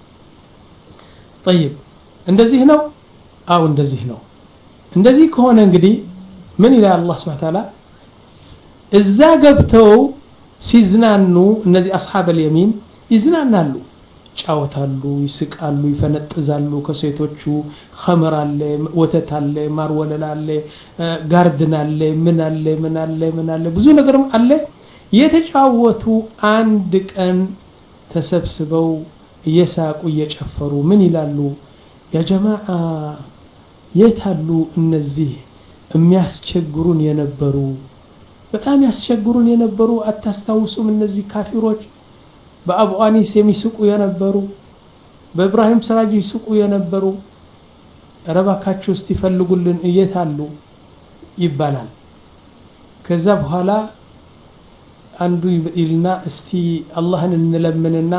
طيب እንደዚህ ነው አው እንደዚህ ነው እንደዚህ ከሆነ እንግዲህ ምን ይላል አላህ Subhanahu Wa Ta'ala እዛ ገብተው ሲዝናኑ እነዚህ አስሐብ اليمين ይዝናናሉ ጫወታሉ ይስቃሉ ይፈነጥዛሉ ከሴቶቹ ኸመር አለ ወተት አለ ማር ወለላ አለ ጋርድን አለ ምን አለ ምን አለ ምን አለ ብዙ ነገርም አለ የተጫወቱ አንድ ቀን ተሰብስበው እየሳቁ እየጨፈሩ ምን ይላሉ ያ ጀማዓ የታሉ እነዚህ የሚያስቸግሩን የነበሩ በጣም ያስቸግሩን የነበሩ አታስታውሱም እነዚህ ካፊሮች በአቡ አኒስ የሚስቁ የነበሩ በኢብራሂም ሰራጂ ይስቁ የነበሩ ረባካችሁ እስቲ ፈልጉልን እየታሉ ይባላል ከዛ በኋላ አንዱ ይልና እስቲ አላህን እንለምንና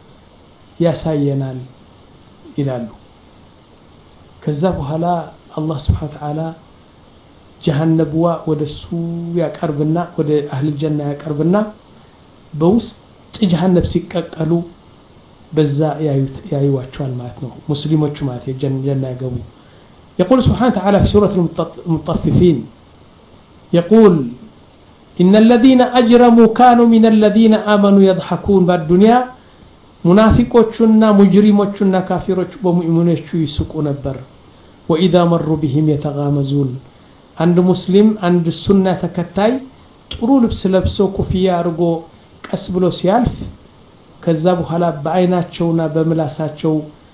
ያሳየናል ይላሉ ከዛ በኋላ አላህ Subhanahu Wa Ta'ala ጀሃነብዋ ወደሱ ያቀርብና ወደ አህል ጀና ያቀርብና በውስጥ ጀሃነብ ሲቀቀሉ በዛ ያዩዋቸዋል ማለት ነው ሙስሊሞቹ ማለት የጀና ያገቡ يقول سبحانه وتعالى في سورة المطففين يقول إن الذين أجرموا كانوا من الذين آمنوا يضحكون بالدنيا منافقوچنا مجرموچنا كافروچ بمؤمنوچ يسقوا نبر وإذا مروا بهم يتغامزون عند مسلم عند السنة تكتاي ጥሩ ልብስ ለብሶ ኮፍያ አርጎ ቀስ ብሎ ሲያልፍ ከዛ በኋላ በአይናቸውና በምላሳቸው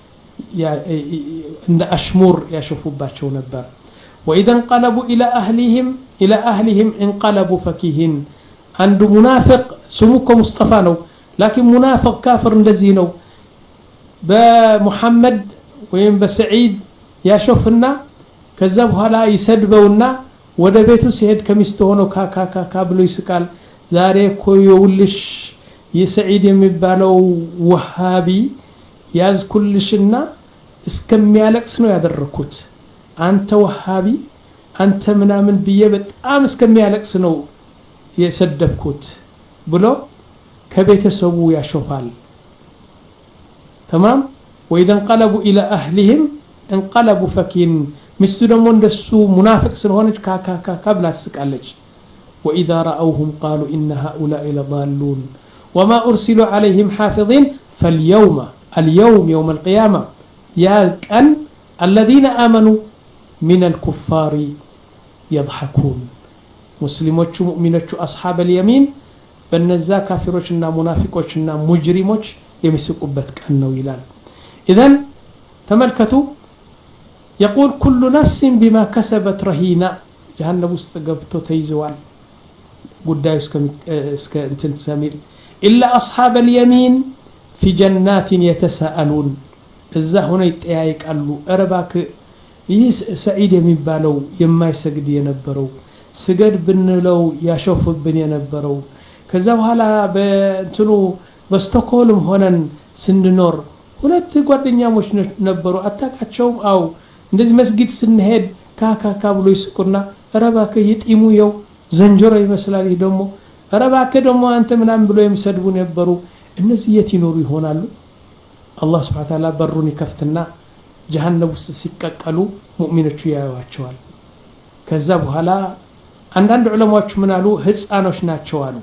እንደ አሽሙር ያሸፉባቸው ነበር وإذا انقلبوا إلى أهلهم إلى أهلهم انقلبوا فكهين አንዱ ሙናፊቅ ስሙኮ ሙስጠፋ ነው ላኪን ሙናፊቅ ካፍር እንደዚህ ነው በመሐመድ ወይም በሰዒድ ያሾፍና ከዛ በኋላ ይሰድበውና ወደ ቤቱ ሲሄድ ከሚስቱ ሆኖ ካካካ ብሎ ይስቃል ዛሬ ኮይውልሽ የሰዒድ የሚባለው ወሃቢ ያዝኩልሽና እስከሚያለቅስ ነው ያደረኩት አንተ ወሃቢ አንተ ምናምን ብዬ በጣም እስከሚያለቅስ ነው የሰደብኩት ብሎ ከቤተሰቡ ያሾፋል تمام واذا انقلبوا الى اهلهم انقلبوا فكين ሚስቱ ደግሞ እንደሱ ሙናፊቅ ስለሆነች ካካካ ካብላ ትስቃለች واذا راوهم قالوا ان هؤلاء لضالون وما ارسلوا عليهم حافظين فاليوم اليوم يوم القيامه يا كان الذين امنوا من الكفار يضحكون مسلموچ مؤمنوچ اصحاب اليمين በነዛ ካፊሮችና ሙናፊቆችና ሙጅሪሞች የሚስቁበት ቀን ነው ይላል اذا ተመልከቱ يقول كل نفس بما كسبت رهينه جهنم ውስጥ ገብቶ ተይዘዋል ጉዳዩ እስከ እንትን ሰሚል الا اصحاب اليمين في جنات يتساءلون እዛ ሆነው ይጠያይቃሉ እረባክ ይህ ሰዒድ የሚባለው የማይሰግድ የነበረው ስገድ ብንለው ያሾፍብን የነበረው ከዛ በኋላ በእንትኑ በስቶክሆልም ሆነን ስንኖር ሁለት ጓደኛሞች ነበሩ አታቃቸውም አው እንደዚህ መስጊድ ስንሄድ ካካካ ብሎ ይስቁና ረባከ ይጥሙ ይው ዘንጀሮ ይመስላል ይሄ ደግሞ ረባከ ደግሞ አንተ ምናምን ብሎ የሚሰድቡ ነበሩ እነዚህ የት ይኖሩ ይሆናሉ አላህ Subhanahu Wa Ta'ala በሩን ይከፍትና ጀሃነም ውስጥ ሲቀቀሉ ሙእሚኖቹ ያዩዋቸዋል ከዛ በኋላ አንዳንድ ዑለማዎች ምን አሉ ህፃኖች ናቸው አሉ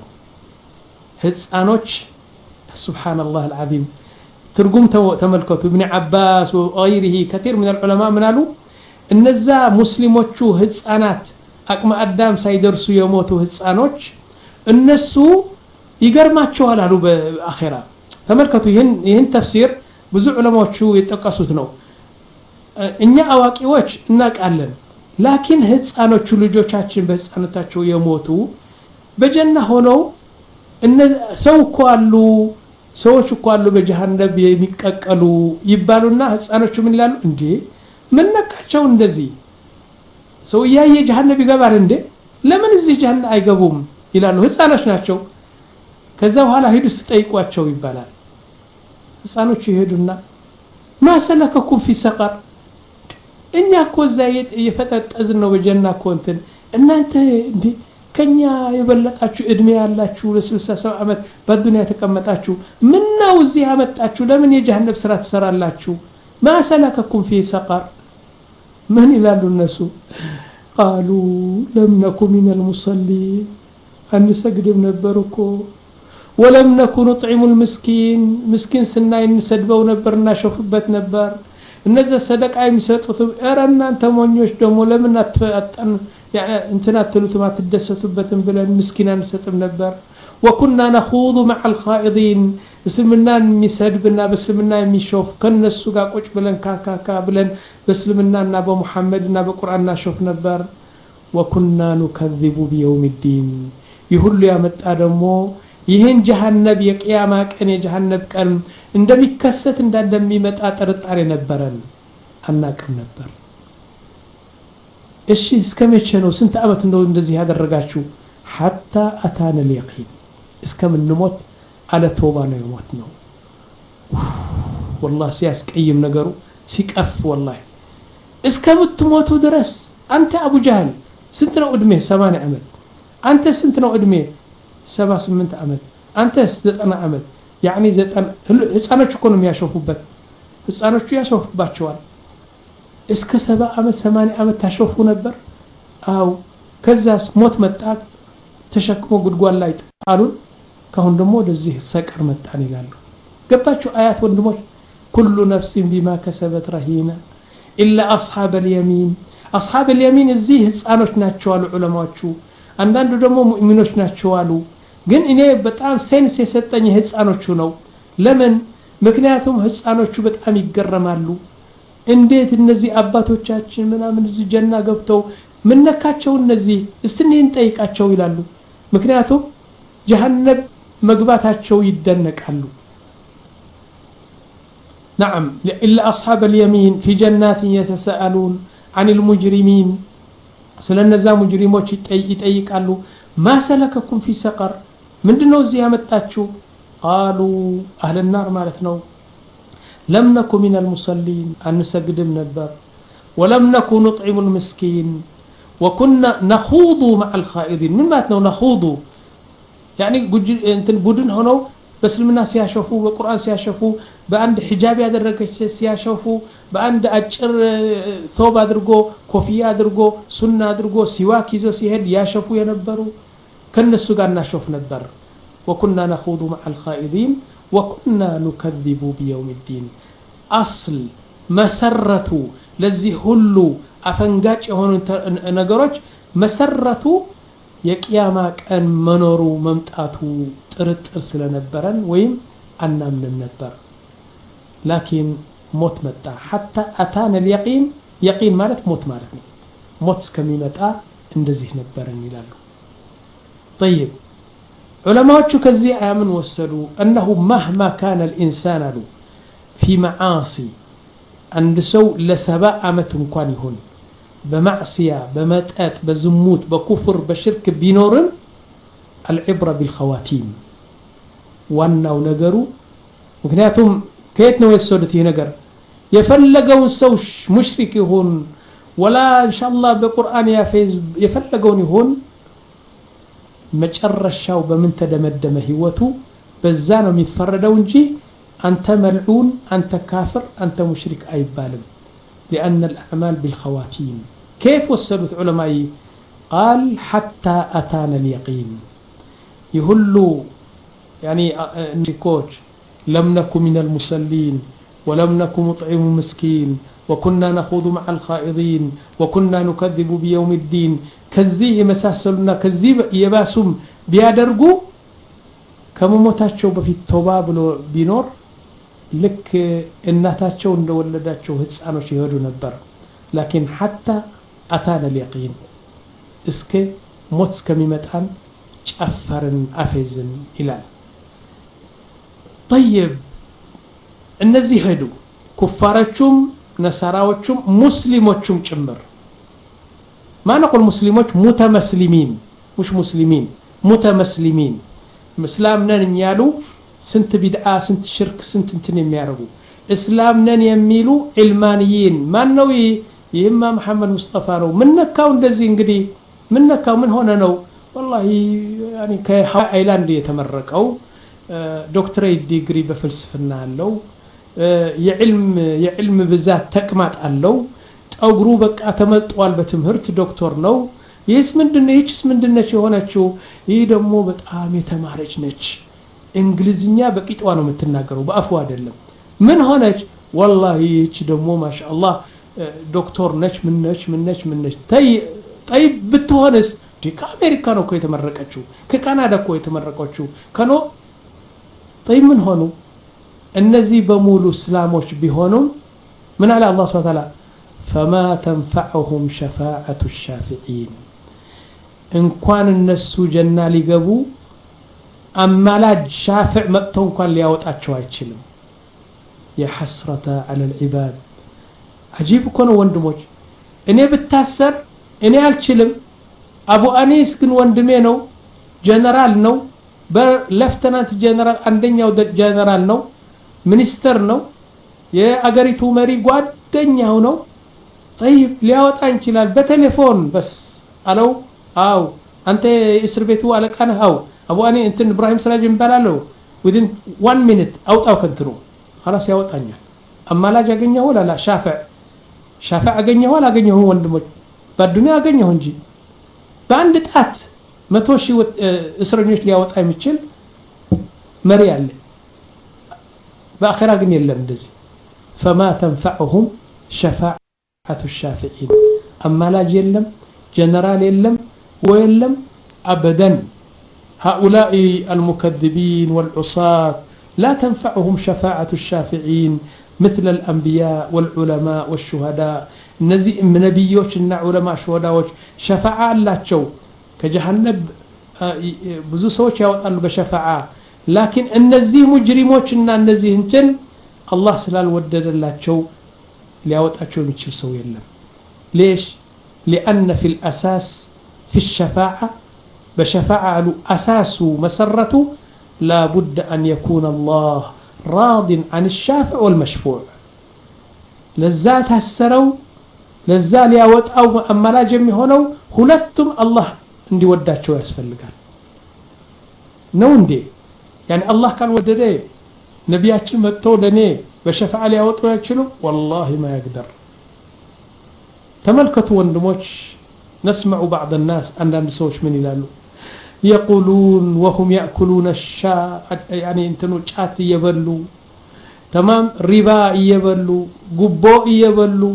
ህፃኖች ሱብሃንአላህ العظيم ትርጉም ተመልከቱ ኢብኑ አባስ ወغيره كثير من العلماء ምን አሉ እነዛ ሙስሊሞቹ ህፃናት አቅመ አዳም ሳይደርሱ የሞቱ ህፃኖች እነሱ ይገርማቸዋል አሉ በአኺራ ተመልከቱ ይሄን ይሄን ተፍሲር ብዙ ዑለማዎቹ የተጠቀሱት ነው እኛ አዋቂዎች እናቃለን ላኪን ህፃኖቹ ልጆቻችን በህፃነታቸው የሞቱ በጀና ሆነው እነ ሰው እኮ አሉ ሰዎች እኮ አሉ በጀሃነም የሚቀቀሉ ይባሉና ህፃኖቹ ምን ይላሉ እንዴ ምን ነካቸው እንደዚህ ሰው ያየ ጀሃነም ይገባል እንዴ ለምን እዚህ ጀሃነም አይገቡም ይላሉ ህፃኖች ናቸው ከዛ በኋላ ሄዱ ሲጠይቋቸው ይባላል ህፃኖቹ ይሄዱና ማሰለከኩም في سقر እኛ እኮ ዘይት እየፈጠጠዝን ነው በጀና እኮ እንትን እናንተ እንዴ ከኛ የበለጣችሁ እድሜ ያላችሁ ለ67 አመት በዱንያ ተቀመጣችሁ ምን ነው እዚህ አመጣችሁ ለምን የጀሃነም ስራ ተሰራላችሁ ማሰለከኩም في سقر ምን ይላሉ እነሱ قالوا لم نكن من المصلين አንሰግድም ነበርኮ ولم نكن نطعم المسكين مسكين ስናይ እንሰድበው ነበርና ሾፍበት ነበር እነዛ ሰደቃ የሚሰጡት አረና አንተ ሞኞች ደግሞ ለምን አትፈጣን ያኒ እንትና አትሉት ማትደሰቱበትን ብለን ምስኪና እንሰጥም ነበር وكنا نخوض مع الخائضين እስልምናን የሚሰድብና በእስልምና የሚሾፍ ከነሱ ጋር ቁጭ ብለን ካካካ ብለን በእስልምናና በመሐመድና በቁርአንና ሾፍ ነበር وكنا نكذب بيوم الدين ይሁሉ ያመጣ ደግሞ ይሄን ጀሃነም የቂያማ ቀን የጀሃነም ቀን እንደሚከሰት እንደሚመጣ ጥርጣሬ ነበረን አናቅም ነበር እሺ እስከመቼ ነው ስንት አመት ነው እንደዚህ ያደረጋችሁ حتى اتانا اليقين እስከምንሞት على توبه ነው የሞት ነው والله ሲያስቀይም ነገሩ ሲቀፍ والله እስከምትሞቱ ድረስ አንተ አቡ ጃህል ስንት ነው እድሜ ሰማንያ አመት አንተ ስንት ነው እድሜ ሰባ ስምንት አመት አንተስ ዘጠና አመት يعني ዘጠና ህፃኖች እኮ ነው የሚያሾፉበት ህፃኖቹ ያሾፉባቸዋል እስከ ሰባ አመት ሰማንያ አመት ታሾፉ ነበር አው ከዛስ ሞት መጣ ተሸክሞ ጉድጓድ ላይ ጣሉን ካሁን ደግሞ ወደዚህ ሰቀር መጣን ይላሉ ገባችሁ አያት ወንድሞች كل نفس بما كسبت رهينه الا اصحاب اليمين اصحاب اليمين እዚህ ህፃኖች ናቸው አሉ ዑለማዎቹ አንዳንዱ ደግሞ ሙእሚኖች ናቸው አሉ ግን እኔ በጣም ሴንስ የሰጠኝ ህፃኖቹ ነው ለምን ምክንያቱም ህፃኖቹ በጣም ይገረማሉ እንዴት እነዚህ አባቶቻችን ምናምን እዚህ ጀና ገብተው ምን ነካቸው እነዚህ እስቲ እንጠይቃቸው ይላሉ ምክንያቱም جهنم مغباتاچو يدنقالو نعم إلا أصحاب اليمين في جنات يتساءلون عن المجرمين سلنذا مجرموች ይጠይቃሉ ما سلككم في سقر ምንድነው እዚህ ያመጣችሁ قالوا أهل النار ማለት ነው لم نكن من المصلين أنسجدم نبر ولم نكن نطعم المسكين وكنا نخوض مع الخائضين من ماتنا نخوض يعني انتن بدن هنو بس لمنا سياشوفوا بالقرآن سياشوفوا بأند حجاب يدرجش سياشوفوا بأند أجر ثوب أدرجو كوفية أدرجو سنة أدرجو سواك يزو سيهد ياشوفوا ينبروا كنا السجان نشوف نبر وكنا نخوض مع الخائضين وكنا نكذب بيوم الدين أصل مسرته لذي هلو أفنجاج هون نجارج مسرته يكياما كان منورو ممتاتو ترت أرسل نبرا ويم أنا من النبر لكن موت متى حتى أتانا اليقين يقين مالت موت مالتني موت كمي متى اندزيه نبرا يلالو طيب علماء كزي آمن وسلوا أنه مهما كان الإنسان له في معاصي عند سو لسباء أمتهم كان يهون بمعصية بمتأت بزموت بكفر بشرك بنورم العبرة بالخواتيم وانو نقروا مكنياتهم كيتنا ويسودتي نقر يفلقون سوش مشرك يهون ولا إن شاء الله بقرآن يا فيز يفلقون يهون مجرشاو بمن تدمدم هيوتو بزانو متفردون جي أنت ملعون أنت كافر أنت مشرك أي بالم لأن الأعمال بالخواتيم كيف وصلت علماء قال حتى أتانا اليقين يهلوا يعني نكوش لم نكن من المصلين ولم نكن مطعم مسكين وكنا نخوض مع الخائضين وكنا نكذب بيوم الدين كذي مساسلنا كذي يباسم بيادرقوا كمموتاچو بفيت توبا بلو بينور لك እናታቸው እንደወለዳቸው ህፃኖች ይሄዱ ነበር لكن حتى أتانا اليقين እስከ ሞት እስከሚመጣን ጨፈርን አፈዝን ይላል طيب እነዚህ ሄዱ ኩፋራቹም ነሳራዎቹም ሙስሊሞቹም ጭምር ما نقول مسلموች متمسلمين مش مسلمين متمسلمين مسلمنا ያሉ سنت بدعة سنت شرك سنت انتن يميارغو اسلامنا يميلو علمانيين ما نوي يهما محمد مصطفى نو من نكاو እንደዚህ እንግዲህ من نكاو من هنا نو والله يعني كايلاند يتمرقوا دكتوريت ديجري بفلسفنا አለው የዕልም የዕልም ብዛት ተቅማጥ አለው ጠጉሩ በቃ ተመጥቷል በትምህርት ዶክተር ነው ይህስ ምንድነው ይህስ ምንድነች የሆነችው ይህ ደግሞ በጣም የተማረች ነች እንግሊዝኛ በቂጥዋ ነው የምትናገረው በአፉ አይደለም ምን ሆነች والله ይህች ደግሞ ማሻአላህ ዶክተር ነች ምን ነች ምን ነች ምን ነች ታይ ጣይ ብትሆንስ ከአሜሪካ ነው እኮ የተመረቀችው ከካናዳ እኮ የተመረቀችው ከኖ ጣይ ምን ሆኑ እነዚህ በሙሉ እስላሞች ቢሆኑም ምን አለ አላህ Subhanahu Wa Ta'ala فما تنفعهم شفاعة الشافعين እንኳን እነሱ ጀና ሊገቡ አማላጅ ሻፊዕ መጥቶ እንኳን ሊያወጣቸው አይችልም يا حسرة على العباد عجيب እኮ ነው ወንድሞች እኔ ብታሰር እኔ አልችልም አቡ አኒስ ግን ወንድሜ ነው ጀነራል ነው በሌፍተናንት ጀነራል አንደኛው ጀነራል ነው ሚኒስተር ነው የአገሪቱ መሪ ጓደኛው ነው طيب ሊያወጣ ይችላል በቴሌፎን በስ አለው አው አንተ እስር ቤቱ አለቃ ነህ አው አቡ አኒ እንትን ኢብራሂም ስራጅ እንባላለው within one minute አውጣው ከንትሩ خلاص ያወጣኛል አማላጅ ያገኘው ወላ ሻፊዕ ሻፊዕ ያገኘው ወላ ያገኘው ወንድሞች በዱንያ ያገኘው እንጂ በአንድ ጣት መቶ ሺህ እስረኞች ሊያወጣ የሚችል መሪ አለ በአኺራ ግን የለም እንደዚህ فما تنفعهم شفاعة الشافعين አማላጅ የለም جنرال يلم ويلم أبدا هؤلاء المكذبين والعصاة لا تنفعهم شفاعة الشافعين مثل الأنبياء والعلماء والشهداء نزي من نبيوش إن علماء شهداء شفاعة لا تشو كجهنم ብዙ ሰዎች ያወጣሉ በሸፋዓ ላኪን እነዚህ ሙጅሪሞችና እነዚህ እንትን አላህ ስላልወደደላቸው ሊያወጣቸው የሚችል ሰው የለም ليش لأن في الأساس في الشفاعة بشفاعة أساس مسرته لا بد أن يكون الله راض عن الشافع والمشفوع لذات هسروا لذال ياوت أو أما لا جمي هونو هلتم الله عندي ودات شو يسفل قال نوندي يعني الله كان ودده نبياتنا متو لني بشفاعة ياوت ويكشلو والله ما يقدر تملكتوا وندموش نسمع بعض الناس عندنا سوش من يلالو يقولون وهم يأكلون الشاء يعني انتنو شات يبلو تمام ربا يبلو قبو يبلو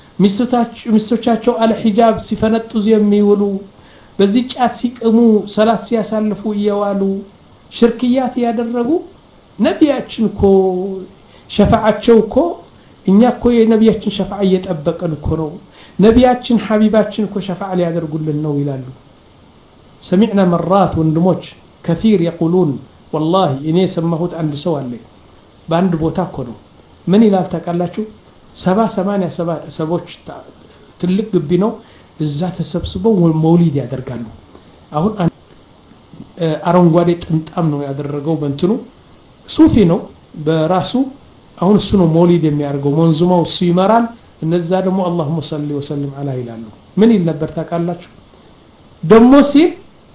ሚስቶቻቸው አለ ሒጃብ ሲፈነጥዙ የሚውሉ በዚህ ጫት ሲቀሙ ሰላት ሲያሳልፉ እየዋሉ ሽርክያት ያደረጉ ነቢያችን እኮ ሸፋዓቸው እኮ እኛ እኮ የነቢያችን ሸፋዓ እየጠበቀን እኮ ነው ነቢያችን ሐቢባችን እኮ ሸፋዓ ሊያደርጉልን ነው ይላሉ سمعنا مرات ወንድሞች كثير يقولون والله እኔ ሰማሁት አንድ ሰው አለ በአንድ ቦታ እኮ ነው ምን ይላል ታውቃላችሁ ሰባ ሰማንያ ሰዎች ትልቅ ግቢ ነው እዛ ተሰብስበው መውሊድ ያደርጋሉ አሁን አረንጓዴ ጥምጣም ነው ያደረገው በእንትኑ ሱፊ ነው በራሱ አሁን እሱ ነው መውሊድ የሚያደርገው መንዙማው እሱ ይመራል እነዛ ደግሞ اللهم صل وسلم على ይላሉ ምን ይል ነበር ታውቃላችሁ ደሞ ሲል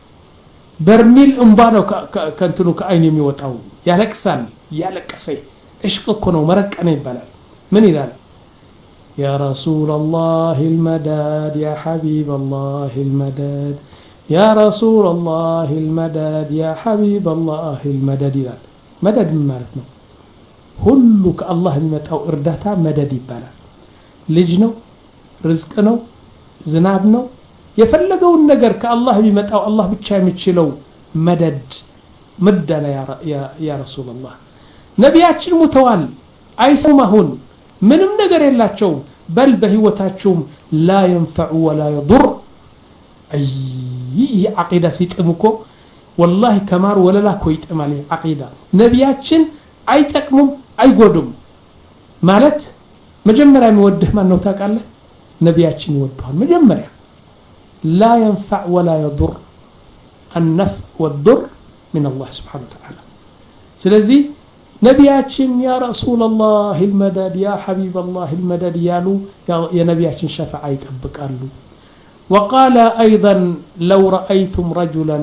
በርሚል እንባ ነው ከእንትኑ ከአይን የሚወጣው ያለቅሳል ያለቀሰ እሽቅ እኮ ነው መረቀነ ይባላል من ይላል يا رسول الله المداد يا حبيب الله المداد يا رسول الله المداد يا حبيب الله المداد ይላል መደድ ማለት ነው ሁሉ ከአላህ የሚመጣው እርዳታ መደድ ይባላል ልጅ ነው ርዝቅ ነው ዝናብ ነው የፈለገውን ነገር ከአላህ የሚመጣው አላህ ብቻ የሚችለው መደድ መደና ያ ያ رسول الله ነቢያችን ሙተዋል አይሰማሁን ምንም ነገር የላቸው በል በህይወታቸውም لا ينفع ولا يضر اي عقيده ሲጥምኮ والله ከማር ወለላ ኮ ይጥማል عقيده ነቢያችን አይጠቅሙም አይጎዱም ማለት መጀመሪያ የሚወድህ ማን ነው ታውቃለህ ነቢያችን ይወዱሃል መጀመሪያ لا ينفع ولا يضر النفع والضر من الله سبحانه وتعالى ስለዚህ ነቢያችን يا رسول الله المدد يا حبيب الله المدد ያሉ የነቢያችን ሸፋዓ ይጠብቃሉ وقال ايضا لو رايتم رجلا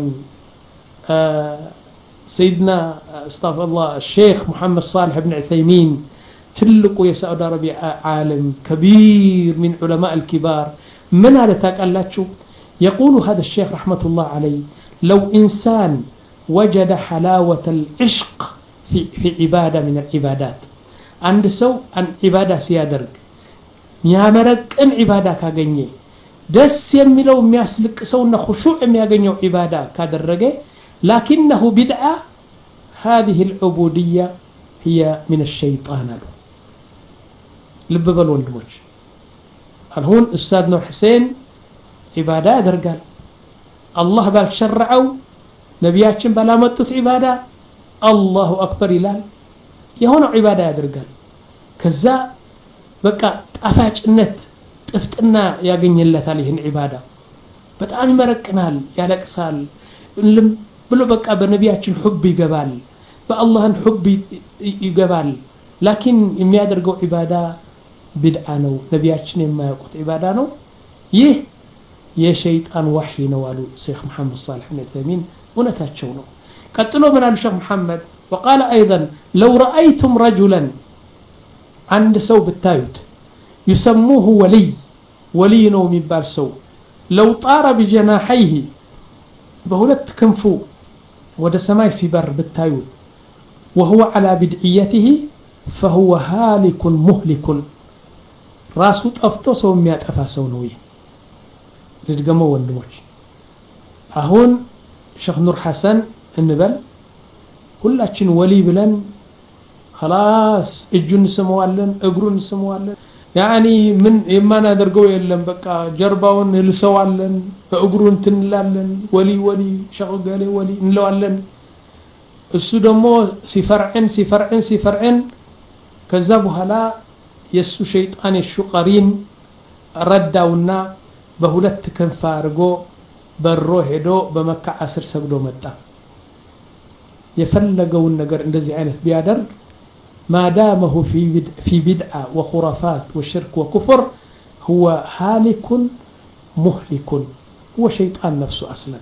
سيدنا استغفر الله الشيخ محمد صالح بن عثيمين تلقوا يا سعودي عربي عالم كبير من علماء الكبار من هذا تاكلاتشو يقول هذا الشيخ رحمه الله عليه لو انسان وجد حلاوه العشق في في عباده من العبادات عند سو ان عباده سيادرك يامرقن عباده ካገኘ ደስ የሚለው የሚያስልቅሰውና خشوع የሚያገኘው عباده ካደረገ لكنه بدعه هذه العبوديه هي من الشيطان له ልብ በሉ ወንድሞች አሁን ኡስታዝ ኑር ሁሴን ኢባዳ ያደርጋል አላህ ባልሸረዐው ነቢያችን ባላመጡት ኢባዳ አላሁ አክበር ይላል የሆነ ኢባዳ ያደርጋል ከዛ በቃ ጣፋጭነት ጥፍጥና ያገኝለታል ይሄን ኢባዳ በጣም ይመረቅናል ያለቅሳል ብሎ በቃ በነቢያችን ሁብ ይገባል በአላህን ሁብ ይገባል لكن የሚያደርገው ኢባዳ بدعه ነው ነቢያችን የማያውቁት ኢባዳ ነው ይህ የሸይጣን ወህይ ነው አሉ ሼክ መሐመድ صالح بن عثيمين እውነታቸው ነው ቀጥሎ ምን አሉ ሼክ መሐመድ وقال ايضا لو رايتم رجلا عند ሰው ብታዩት يسموه ولي ولي ነው የሚባል ሰው لو طار بجناحيه በሁለት ክንፉ ወደ ሰማይ ሲበር ብታዩት وهو على بدعيته فهو هالك مهلك راسو طفቶ ሰው የሚያጠፋ ሰው ነው ይሄ ልድገመው ወንድሞች አሁን ሼክ ኑር ሐሰን እንበል ሁላችን ወሊ ብለን خلاص እጁን ስመዋለን እግሩን ስመዋለን يعني من يما نادرغو يلم بقى جرباون لسوالن بأغرون تنلالن ولي ولي شغالي ولي نلوالن እሱ ደግሞ ሲፈርዕን ሲፈርዕን ሲፈርዕን ከዛ በኋላ የሱ ሸይጣን የሹቀሪን ረዳውና በሁለት ክንፍ አድርጎ በሮ ሄዶ በመካ አስር ሰግዶ መጣ የፈለገውን ነገር እንደዚህ አይነት ቢያደርግ ما دامه في بدع في بدعة وخرافات وشرك وكفر هو هالك مهلك هو شيطان نفسه أصلا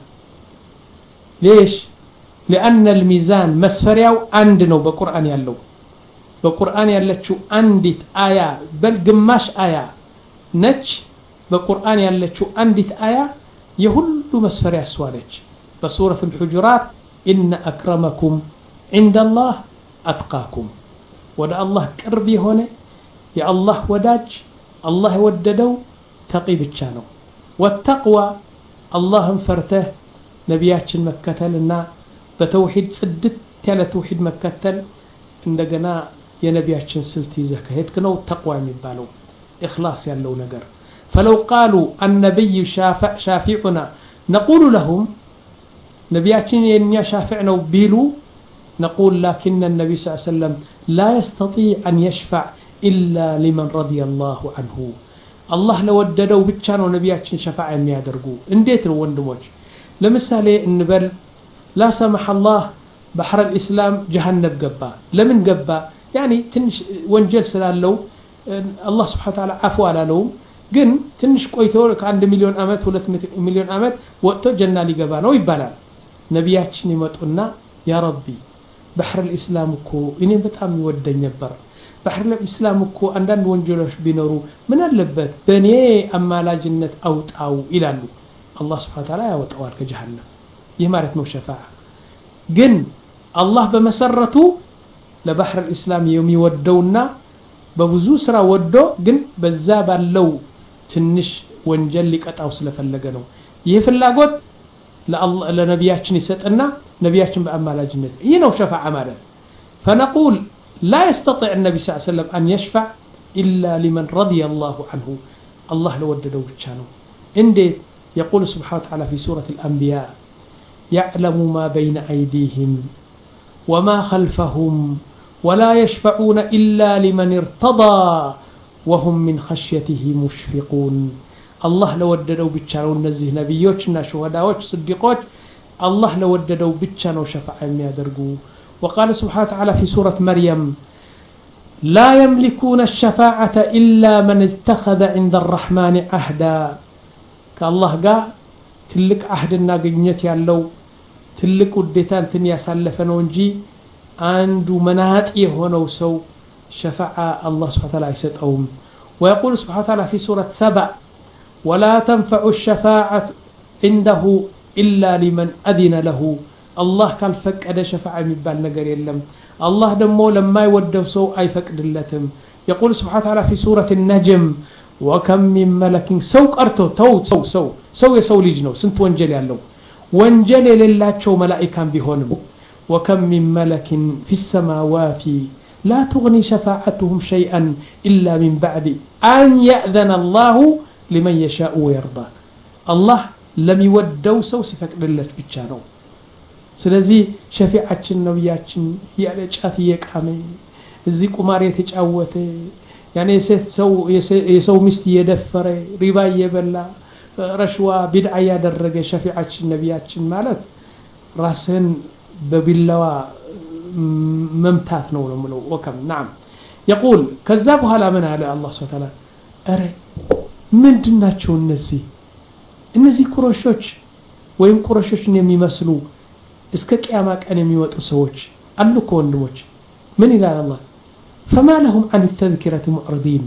ليش؟ لأن الميزان مسفرياو عندنا بقرآن يالله بقرآن يالله عندت آية بل قماش آية نتش بقرآن يالله عندت آية يهل مسفريا سوالج بسورة الحجرات إن أكرمكم عند الله أتقاكم ودا الله كربي هنا يا الله وداج الله وددو تقي بتشانو والتقوى اللهم فرته نبياتنا مكتلنا بتوحيد صدت تلا توحيد مكتل عندنا يا نبياتنا سلتي زكاهت كنو تقوى የሚባለው إخلاص ያለው ነገር فلو قالوا النبي شافع شافعنا نقول لهم نبياتنا ينيا شافعنا بيلو نقول لكن النبي صلى الله عليه وسلم لا يستطيع أن يشفع إلا لمن رضي الله عنه الله لو وددوا بتشانو نبياتنا شفاعة የሚያደርጉ እንዴት ነው ወንድሞች ለምሳሌ እንበል لا سمح الله بحر الإسلام جهنم قبا لمن قبا يعني تنش وانجل سلالو الله سبحانه وتعالى عفو على لهم قن تنش قويتو كعند مليون أمت ولا مليون أمت وقتو جنة لقبا نو يبالال نبياتنا يمتقلنا يا ربي بحر الإسلام كو إني بتأمي ودن يبر بحر الإسلام كو عندن وانجلوش بنورو من اللبت بني أما لا جنة أوت أو إلى الله سبحانه وتعالى يوتوار كجهنم يمارت نو شفاعة جن الله بمسرته لبحر الإسلام يوم يودونا ببزو سرا ودو جن بزاب اللو تنش وانجلك أتاو سلفلقنو يفلاقوت لنبياتنا يستقنا نبياتنا بأما لا جنة ينو شفاعة مالا فنقول لا يستطيع النبي صلى الله عليه وسلم أن يشفع إلا لمن رضي الله عنه الله لو وددو بتشانو عندي يقول سبحانه وتعالى في سورة الأنبياء يعلم ما بين أيديهم وما خلفهم ولا يشفعون إلا لمن ارتضى وهم من خشيته مشفقون الله لو وددو بتشانو نزه نبيوچنا شهداوچ صديقوچ الله لو وددو بتشانو شفاعة የሚያደርጉ وقال سبحانه وتعالى في سورة مريم لا يملكون الشفاعة إلا من اتخذ عند الرحمن عهدا كالله قال تلك عهدنا قنيت يالو تلك وديتان تنيا سالفنو انجي عنده مناطق هونو سو شفاعة الله سبحانه وتعالى يسطهم ويقول سبحانه وتعالى في سورة سبع ولا تنفع الشفاعة عنده إلا لمن أذن له الله قال فقد شفاعة يبال نجر يلم الله دمو لما يودو سو أي فقد اللتم يقول سبحانه وتعالى في سورة النجم وكم من ملك سو قرتو تو سو سو سو يسو لجنو سنت وانجل يالو وانجل لله ملائكة بهونم وكم من ملك في السماوات لا تغني شفاعتهم شيئا إلا من بعد أن يأذن الله لمن يشاء ويرضى الله لم يودو سو سفك لله بتشانو سلازي شفيعتنا نبياتنا يالجات يقامي زي قمار يتጫወተ يعني يسيت سو يسو مست يدفر ربا يبلا رشوة بدعة يدرج شفيعتنا نبياتنا مالت راسن ببلوا ممتاث نو نو وكم نعم يقول كذبوا هلا من على الله سبحانه وتعالى أري من دناتشو النسي النسي كروشوش ويم كروشوش يميمسلو اسك قيامة كان يميوطو سوچ አሉኮ ወንድሞች ምን ይላል አላህ فما لهم عن التذكرة معرضين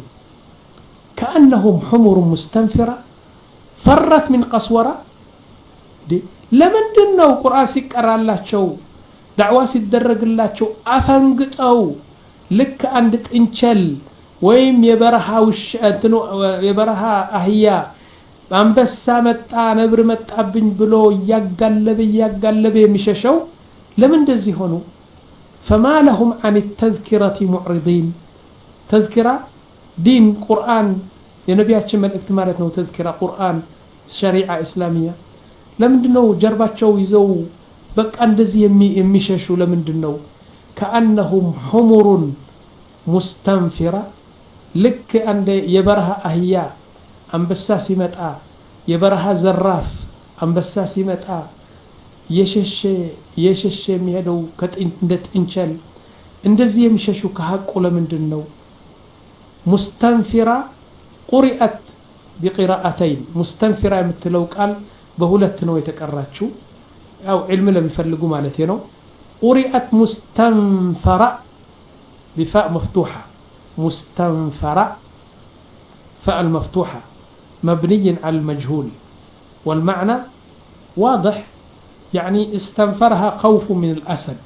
كأنهم حمر مستنفرة فرت من قسورة دي لمندن ነው ቁርአን ሲቀራላቸው ዳዕዋ ሲደረግላቸው አፈንግጠው ልክ አንድ ጥንቸል ወይም የበረሃው እንትኑ የበረሃ አህያ አንበሳ መጣ ነብር መጣብኝ ብሎ ያጋለበ ያጋለበ የሚሸሸው ለምን እንደዚህ ሆኑ فما لهم عن التذكرة معرضين تذكرة دين قرآن የነቢያችን መልእክት ማለት ነው ተዝኪራ ቁርአን ሸሪዓ እስላሚያ ለምንድነው ጀርባቸው ይዘው በቃ እንደዚህ የሚሸሹ ለምንድነው كأنهم حمر مستنفرة ልክ አንደ የበረሃ አህያ አንበሳ ሲመጣ የበረሃ ዘራፍ አንበሳ ሲመጣ የሸሸ የሸሸ የሚሄደው ከጥንት ጥንቸል እንደዚህ የሚሸሹ ከሐቁ ለምንድነው مستنفرة قرئت بقراءتين مستنفرة የምትለው ቃል በሁለት ነው የተቀራችው ያው علم ለሚፈልጉ ማለት ነው قرئت مستنفرة بفاء مفتوحة مستنفرة فاء المفتوحة مبني على المجهول والمعنى واضح يعني استنفرها خوف من الأسد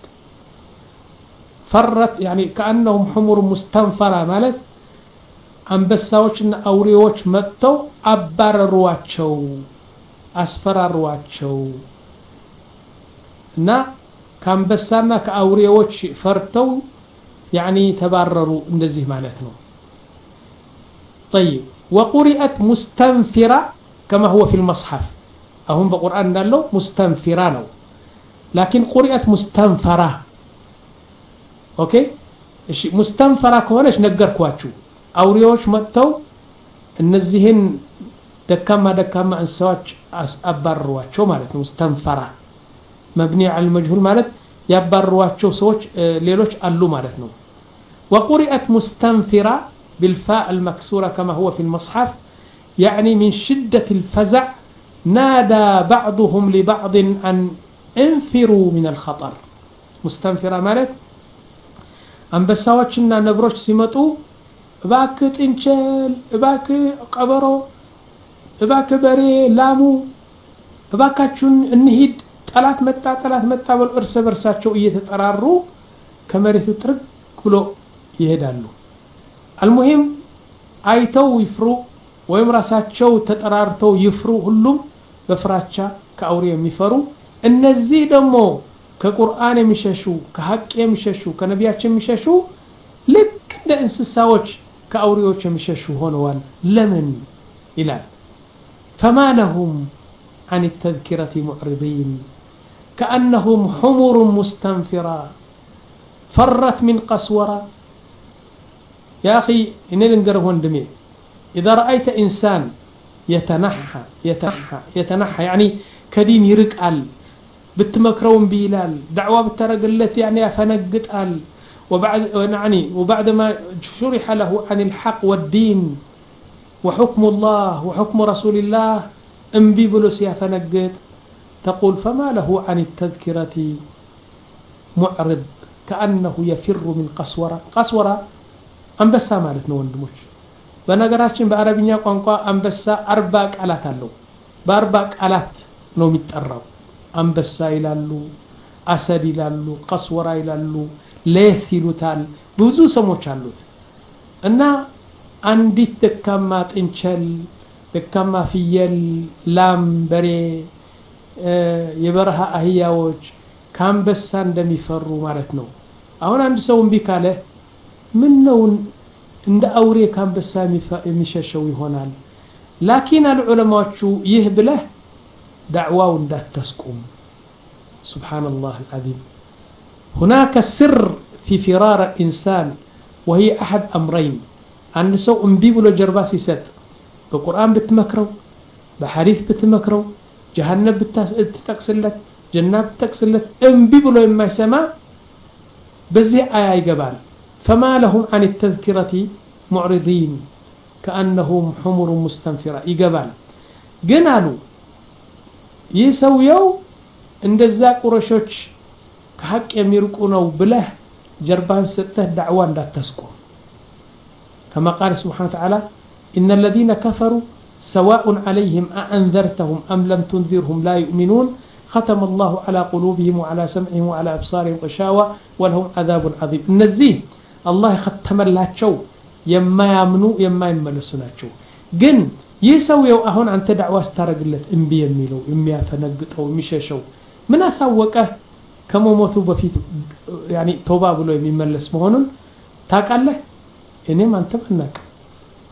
فرت يعني كأنهم حمر مستنفرة مالت አንበሳዎችና አውሬዎች መጥተው አባረሯቸው አስፈራሯቸው እና ከአንበሳና ከአውሬዎች ፈርተው يعني تبرروا እንደዚህ ማለት ነው طيب وقرئت مستنفرة كما هو في المصحف አሁን በቁርአን እንዳለው مستنفرة ነው لكن قرئت مستنفرة ኦኬ እሺ مستنفرة ከሆነች ነገርኳችሁ አውሬዎች መጥተው እነዚህን ደካማ ደካማ እንስሳዎች አባረሯቸው ማለት ነው مستنفرة مبني على المجهول ማለት ያባረሯቸው ሰዎች ሌሎች አሉ ማለት ነው وقرئت مستنفرة بالفاء المكسورة كما هو في المصحف يعني من شدة الفزع نادى بعضهم لبعض أن انفروا من الخطر مستنفرة ማለት አንበሳዎችና ነብሮች ሲመጡ እባክ ጥንቸል እባክ ቀበሮ እባክ በሬ ላሙ እባካችሁን እንሂድ ጠላት መጣ ጠላት መጣ ብለው እርስ በርሳቸው እየተጠራሩ ከመሬቱ ጥርቅ ብሎ ይሄዳሉ አልሙሂም አይተው ይፍሩ ወይም ራሳቸው ተጠራርተው ይፍሩ ሁሉም በፍራቻ ከአውሬ የሚፈሩ እነዚህ ደግሞ ከቁርአን የሚሸሹ ከሐቅ የሚሸሹ ከነቢያችን የሚሸሹ ልክ እንደ እንስሳዎች ከአውሬዎች የሚሸሹ ሆነዋል ለምን ይላል فما لهم عن التذكرة معرضين كأنهم حمر مستنفرة فرت من قسورة يا أخي إن نقره وندمي إذا رأيت إنسان يتنحى يتنحى يتنحى يعني كدين يرقال بتمكرون بيلال دعوة بترقلت يعني فنقتال وبعد يعني وبعد ما شرح له عن الحق والدين وحكم الله وحكم رسول الله انبي بلوس يا فنقت تقول فما له عن التذكرة معرض كأنه يفر من قسورة قسورة أنبسا مالتنا وندموش بنقراتشن بعربية قنقا أنبسا أربع قالات له بأربع قالات نوم يتقرب أنبسا إلالو أسد إلالو قسورة إلالو ليث ይሉታል ብዙ ስሞች አሉት እና አንዲት ደካማ ጥንቸል ደካማ ፍየል ላም በሬ የበረሃ አህያዎች ካንበሳ እንደሚፈሩ ማለት ነው አሁን አንድ ሰው እንቢ ካለ ምን ነው እንደ አውሬ ካንበሳ የሚሸሸው ይሆናል ላኪን العلماءዎቹ ይህ ብለህ ዳዕዋው እንዳትስቁም سبحان الله العظيم هناك سر في فرار الإنسان وهي أحد أمرين أن سو انبي بلو جرباس يسد بقرآن بتمكرو بحديث بتمكرو جهنم بتتكسلت جنة بتتكسلت انبي بلو إما يسمع بزي آية يقبال فما لهم عن التذكرة معرضين كأنهم حمر مستنفرة يقبال قنالوا يسويو عند الزاك ورشوش كحق يميرقونو بله جربان سته دعوان لا تسكو كما قال سبحانه وتعالى إن الذين كفروا سواء عليهم أأنذرتهم أم لم تنذرهم لا يؤمنون ختم الله على قلوبهم وعلى سمعهم وعلى أبصارهم غشاوة ولهم عذاب عظيم النزيه الله ختم اللاتشو يما يامنوا يما يملسوناتشو جن يسويو أهون أنت دعوة استرقلت انبي يميلو امي فنقطو مشيشو من أسوقه كما موتوا بفيت يعني توبة بلو يملس مهونن تاقاله إني ما انتبهناك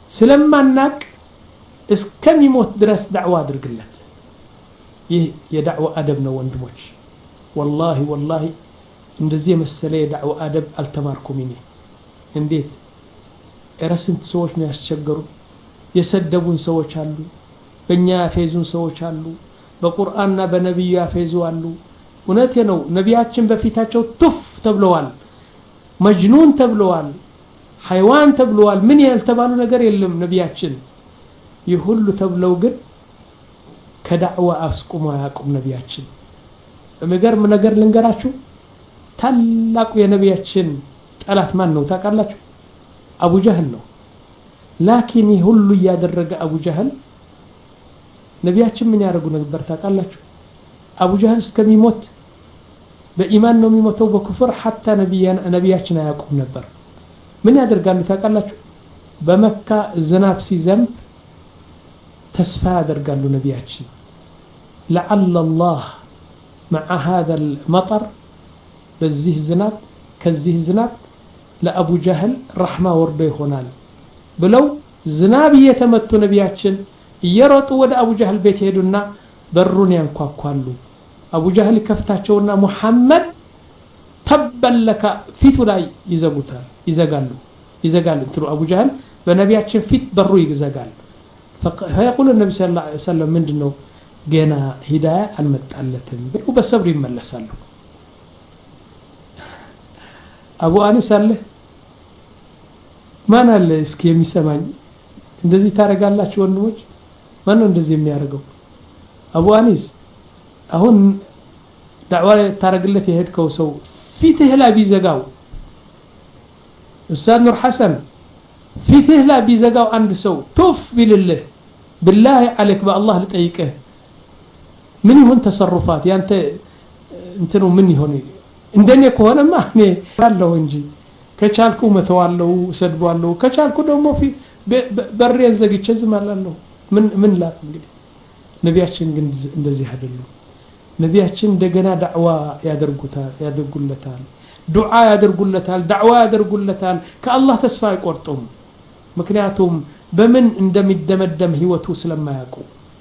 ስለማናቅ እስከሚሞት ድረስ ዳዕዋ አድርግለት ይህ የዳዕዋ አደብ ነው ወንድሞች والله والله እንደዚህ መሰለ የዳዕዋ አደብ አልተማርኩም እኔ እንዴት እረስንት ሰዎች ነው ያስቸገሩ የሰደቡን ሰዎች አሉ በእኛ ያፌዙን ሰዎች አሉ በቁርአንና በነብዩ ያፌዙ አሉ እውነቴ ነው ነቢያችን በፊታቸው ቱፍ ተብለዋል መጅኑን ተብለዋል حيوان ተብለዋል ምን ያልተባሉ ነገር የለም ነቢያችን ይሁሉ ተብለው ግን ከዳዕዋ አስቁማ ያቁም ነቢያችን በመገርም ነገር ልንገራችሁ ታላቁ የነቢያችን ጠላት ማን ነው ታውቃላችሁ አቡ ጀህል ነው ላኪን ይሁሉ ያደረገ አቡ ጀህል ነቢያችን ምን ያደርጉ ነበር ታውቃላችሁ አቡ ጀህል እስከሚሞት በኢማን ነው የሚሞተው በኩፍር حتى ነቢያን ነቢያችን አያውቁም ነበር ምን ያደርጋሉ ታውቃላችሁ በመካ ዝናብ ሲዘንብ ተስፋ ያደርጋሉ ነቢያችን لعل الله مع هذا المطر በዚህ ዝናብ ከዚህ ዝናብ ለአቡ ጀህል رحمه ወርዶ ይሆናል ብለው ዝናብ እየተመቱ ነቢያችን እየሮጡ ወደ አቡ ጀህል ቤት ሄዱና በሩን ያንኳኳሉ አቡ ጀህል ከፍታቸውና ሙሐመድ ተበለከ ፊቱ ላይ ይዘጉታል ይዘጋሉ ይዘጋሉ እንትሩ አቡ ጀህል በነቢያችን ፊት በሩ ይዘጋል فيقول النبي صلى الله عليه وسلم ምንድነው ገና ሂዳያ አልመጣለትም ብለው በሰብር ይመለሳሉ አቡ አኒስ አለ ማን አለ እስኪ የሚሰማኝ እንደዚህ ታረጋላችሁ ወንድሞች ማን ነው እንደዚህ የሚያደርገው አቡ አኒስ አሁን ዳዕዋ ታረግለት የሄድከው ሰው ፊትህ ላይ ቢዘጋው ኡስታዝ ኑር ሐሰን ፊትህ ላይ ቢዘጋው አንድ ሰው ቱፍ ቢልልህ بالله عليك بالله ልጠይቅህ ምን ይሁን ተሰሩፋት ያንተ እንትኑ ምን ይሆን እንደኔ ከሆነማ እኔ ያለው እንጂ ከቻልኩ መተዋለው ሰድባለው ከቻልኩ ደግሞ ፊ በሬን ዘግቼ ዝማላለሁ ምን ምን ላፍ እንግዲህ ነቢያችን ግን እንደዚህ አይደሉም ነቢያችን እንደገና ዳዕዋ ያደርጉታል ያደርጉለታል ዱዓ ያደርጉለታል ዳዕዋ ያደርጉለታል ከአላህ ተስፋ አይቆርጡም ምክንያቱም በምን እንደሚደመደም ህይወቱ ስለማያውቁ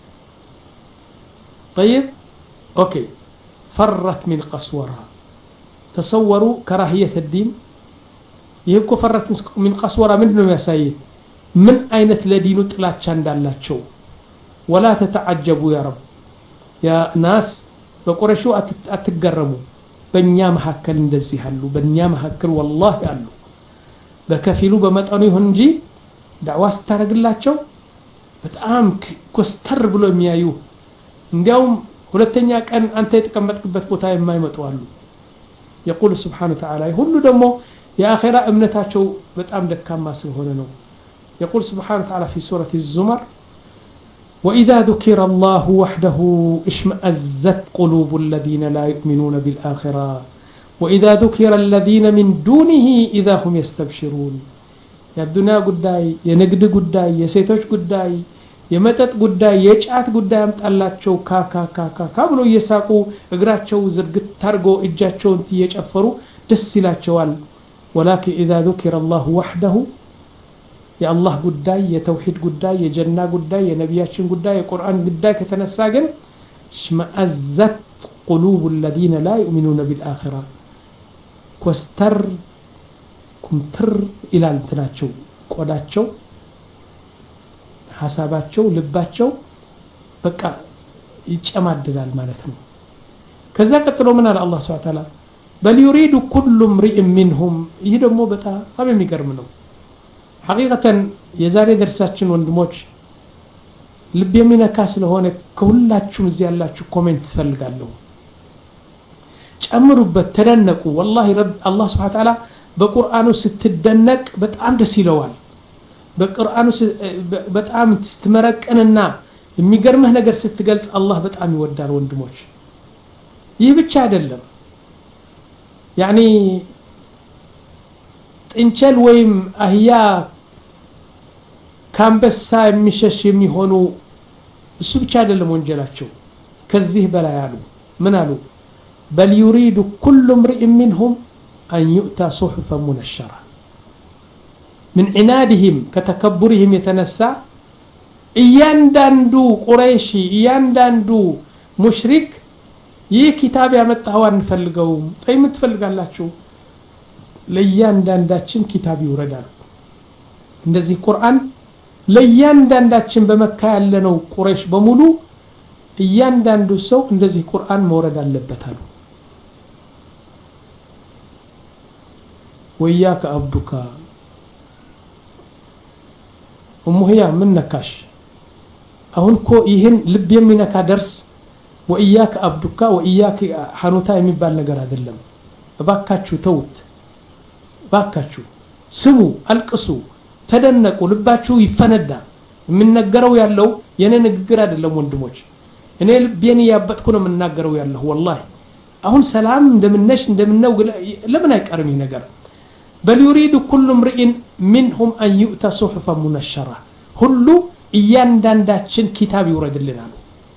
طيب اوكي فرت من قسورة تصوروا كراهية الدين يهكو فرت من قسورة منه يساي من أين تلدين طلاتش እንዳላቸው ولا تتعجبوا يا رب يا ناس በቁረይሹ አትገረሙ በእኛ መሐከል እንደዚህ አሉ በእኛ መሐከል والله አሉ በከፊሉ በመጠኑ ይሁን እንጂ ዳዕዋ ስታረግላቸው በጣም ኮስተር ብሎ የሚያዩ እንዲያውም ሁለተኛ ቀን አንተ የተቀመጥክበት ቦታ የማይመጡ አሉ يقول سبحانه وتعالى ሁሉ ደግሞ የአኺራ እምነታቸው በጣም ደካማ ስለሆነ ነው يقول سبحانه وتعالى في سورة الزمر وإذا ذكر الله وحده اشمأزت قلوب الذين لا يؤمنون بالآخرة وإذا ذكر الذين من دونه إذا هم يستبشرون يا الدنيا قداي يا نقد قداي يا سيتوش قداي يا متت قداي يا جعات قداي امتقلاتشو كا كا كا كا كا بلو يساقو اقراتشو زرقت تارقو اجاتشو انتي يجأفرو دسلاتشوال ولكن إذا ذكر الله وحده يا الله قداي يا توحيد قداي يا جنة قداي يا نبياتشن قداي يا قرآن قداي كتنساقن اشمأزت قلوب الذين لا يؤمنون بالآخرة كوستر كمتر إلى انتناتشو قوداتشو حساباتشو لباتشو بقى يتشمددال ማለት ነው ከዛ ቀጥሎ ምን አለ አላህ Subhanahu Wa Ta'ala بل يريد كل امرئ منهم ይሄ ደግሞ በጣም የሚገርም ነው حقيقة የዛሬ ደርሳችን ወንድሞች ልብ የሚነካ ስለሆነ ከሁላችሁም እዚህ ያላችሁ ኮሜንት ትፈልጋለሁ ጨምሩበት ተደነቁ والله رب الله سبحانه وتعالى በቁርአኑ ስትደነቅ በጣም ደስ ይለዋል በቁርአኑ በጣም ስትመረቀንና የሚገርምህ ነገር ስትገልጽ አላህ በጣም ይወዳል ወንድሞች ይህ ብቻ አይደለም يعني ጥንቸል ወይም አህያ ካምበሳ የሚሸሽ የሚሆኑ እሱ ብቻ አይደለም ወንጀላቸው ከዚህ በላይ አሉ ምን አሉ بل يريد كل امرئ منهم أن يؤتى صحفا منشرة من عنادهم كتكبرهم يتنسى እያንዳንዱ ቁረይሺ እያንዳንዱ ሙሽሪክ ይህ ኪታብ ያመጣው አንፈልገው ጠይ ምትፈልጋላችሁ ለእያንዳንዳችን ኪታብ ይወረዳል እንደዚህ ቁርአን ለእያንዳንዳችን በመካ ያለነው ቁረይሽ በሙሉ እያንዳንዱ ሰው እንደዚህ ቁርአን መውረድ አለበት አሉ ወያከ አብዱካ ኡሙህያ ምን ነካሽ አሁን ኮ ይሄን ልብ የሚነካ ደርስ ወኢያከ አብዱካ ወኢያከ ሐኑታ የሚባል ነገር አይደለም እባካችሁ ተውት እባካችሁ ስሙ አልቅሱ ተደነቁ ልባችሁ ይፈነዳ የምንነገረው ያለው የኔ ንግግር አይደለም ወንድሞች እኔ ልቤን ያበጥኩ ነው የምናገረው ያለው والله አሁን ሰላም እንደምነሽ እንደምነው ለምን አይቀርም ይሄ ነገር بل يريد كل امرئ منهم ان يؤتى صحفا منشره ሁሉ እያንዳንዳችን ኪታብ ይወረድልናል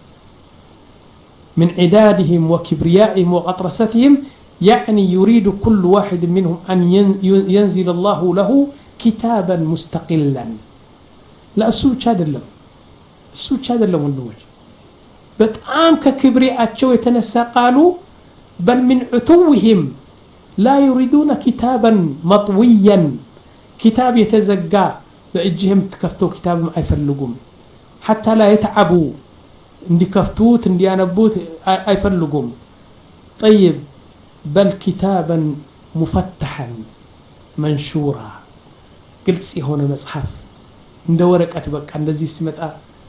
من عدادهم وكبريائهم وغطرستهم يعني يريد كل واحد منهم أن ينزل الله له كتابا مستقلا لا السوء هذا اللهم السوء هذا اللهم النوج بتعام ككبرياء يتنسى قالوا بل من عتوهم لا يريدون كتابا مطويا كتاب يتزقى بأجهم تكفتوا كتاب ما يفلقون حتى لا يتعبوا اندي كفتوت اندي انبوت يفلقون طيب بل كتابا مفتحا منشورا قلت سي هنا مصحف እንደ ወረቀት በቃ እንደዚህ ሲመጣ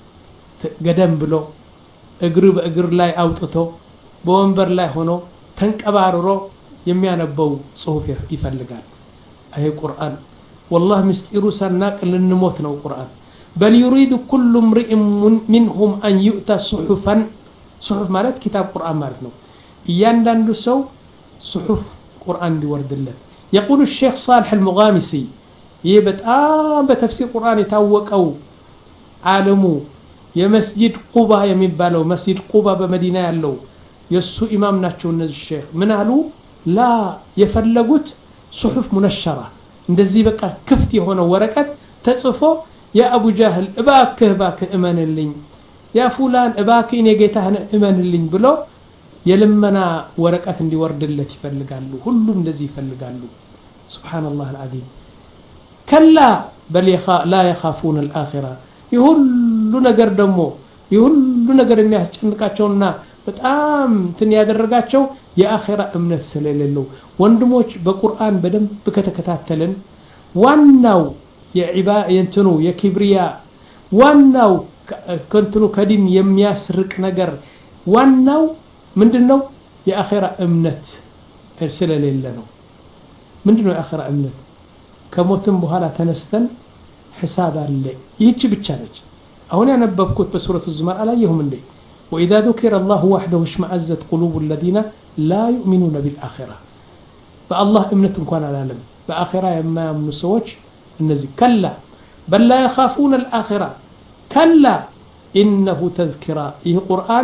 ገደም ብሎ እግር በእግር ላይ አውጥቶ በወንበር ላይ ሆኖ ተንቀባርሮ የሚያነበው ጽሁፍ ይፈልጋል አይ ቁርአን والله ምስጢሩ ሰናቅ ልንሞት ነው ቁርአን بل يريد كل امرئ منهم ان يؤتى صحفا صحف ማለት كتاب قرآن ማለት ነው እያንዳንዱ ሰው صحف قرآن ሊወርድለት يقول الشيخ صالح المغامسي ይህ በጣም በተፍሲር ቁርአን የታወቀው ዓለሙ የመስጂድ ቁባ የሚባለው መስጂድ ቁባ በመዲና ያለው የሱ ኢማም ናቸው እነዚህ ሼክ ምን አሉ ላ የፈለጉት صحف منشره እንደዚህ በቃ ክፍት የሆነ ወረቀት ተጽፎ ያ አቡ ጃህል እባክህ እባክህ እመንልኝ ያ ፉላን እባክህ እኔ ጌታህን እመንልኝ ብሎ የለመና ወረቀት እንዲወርድለት ይፈልጋሉ ሁሉም እንደዚህ ይፈልጋሉ ሱብሃንአላህ አልዓዚም كلا بل يخا لا يخافون الآخرة يهل نجر دمو يهل نجر የሚያስጨንቃቸውና በጣም እንትን ያደረጋቸው የአኺራ እምነት ስለሌለው ወንድሞች በቁርአን በደንብ ከተከታተልን ዋናው የዒባ የንትኑ የኪብሪያ ዋናው ከንትኑ ከዲን የሚያስርቅ ነገር ዋናው ምንድነው የአኺራ እምነት ስለሌለ ነው ምንድነው የአኺራ እምነት ከሞትም በኋላ ተነስተን ሒሳብ አለ ይህች ብቻ ነች አሁን ያነበብኩት በሱረቱ ዙመር አላየሁም እንዴ واذا ذكر الله وحده اشمئزت قلوب الذين لا يؤمنون بالاخره فالله امنت እንኳን አላለም በአኺራ የማያምኑ ሰዎች እነዚህ كلا بل لا يخافون الاخره كلا انه تذكرة ይህ ቁርአን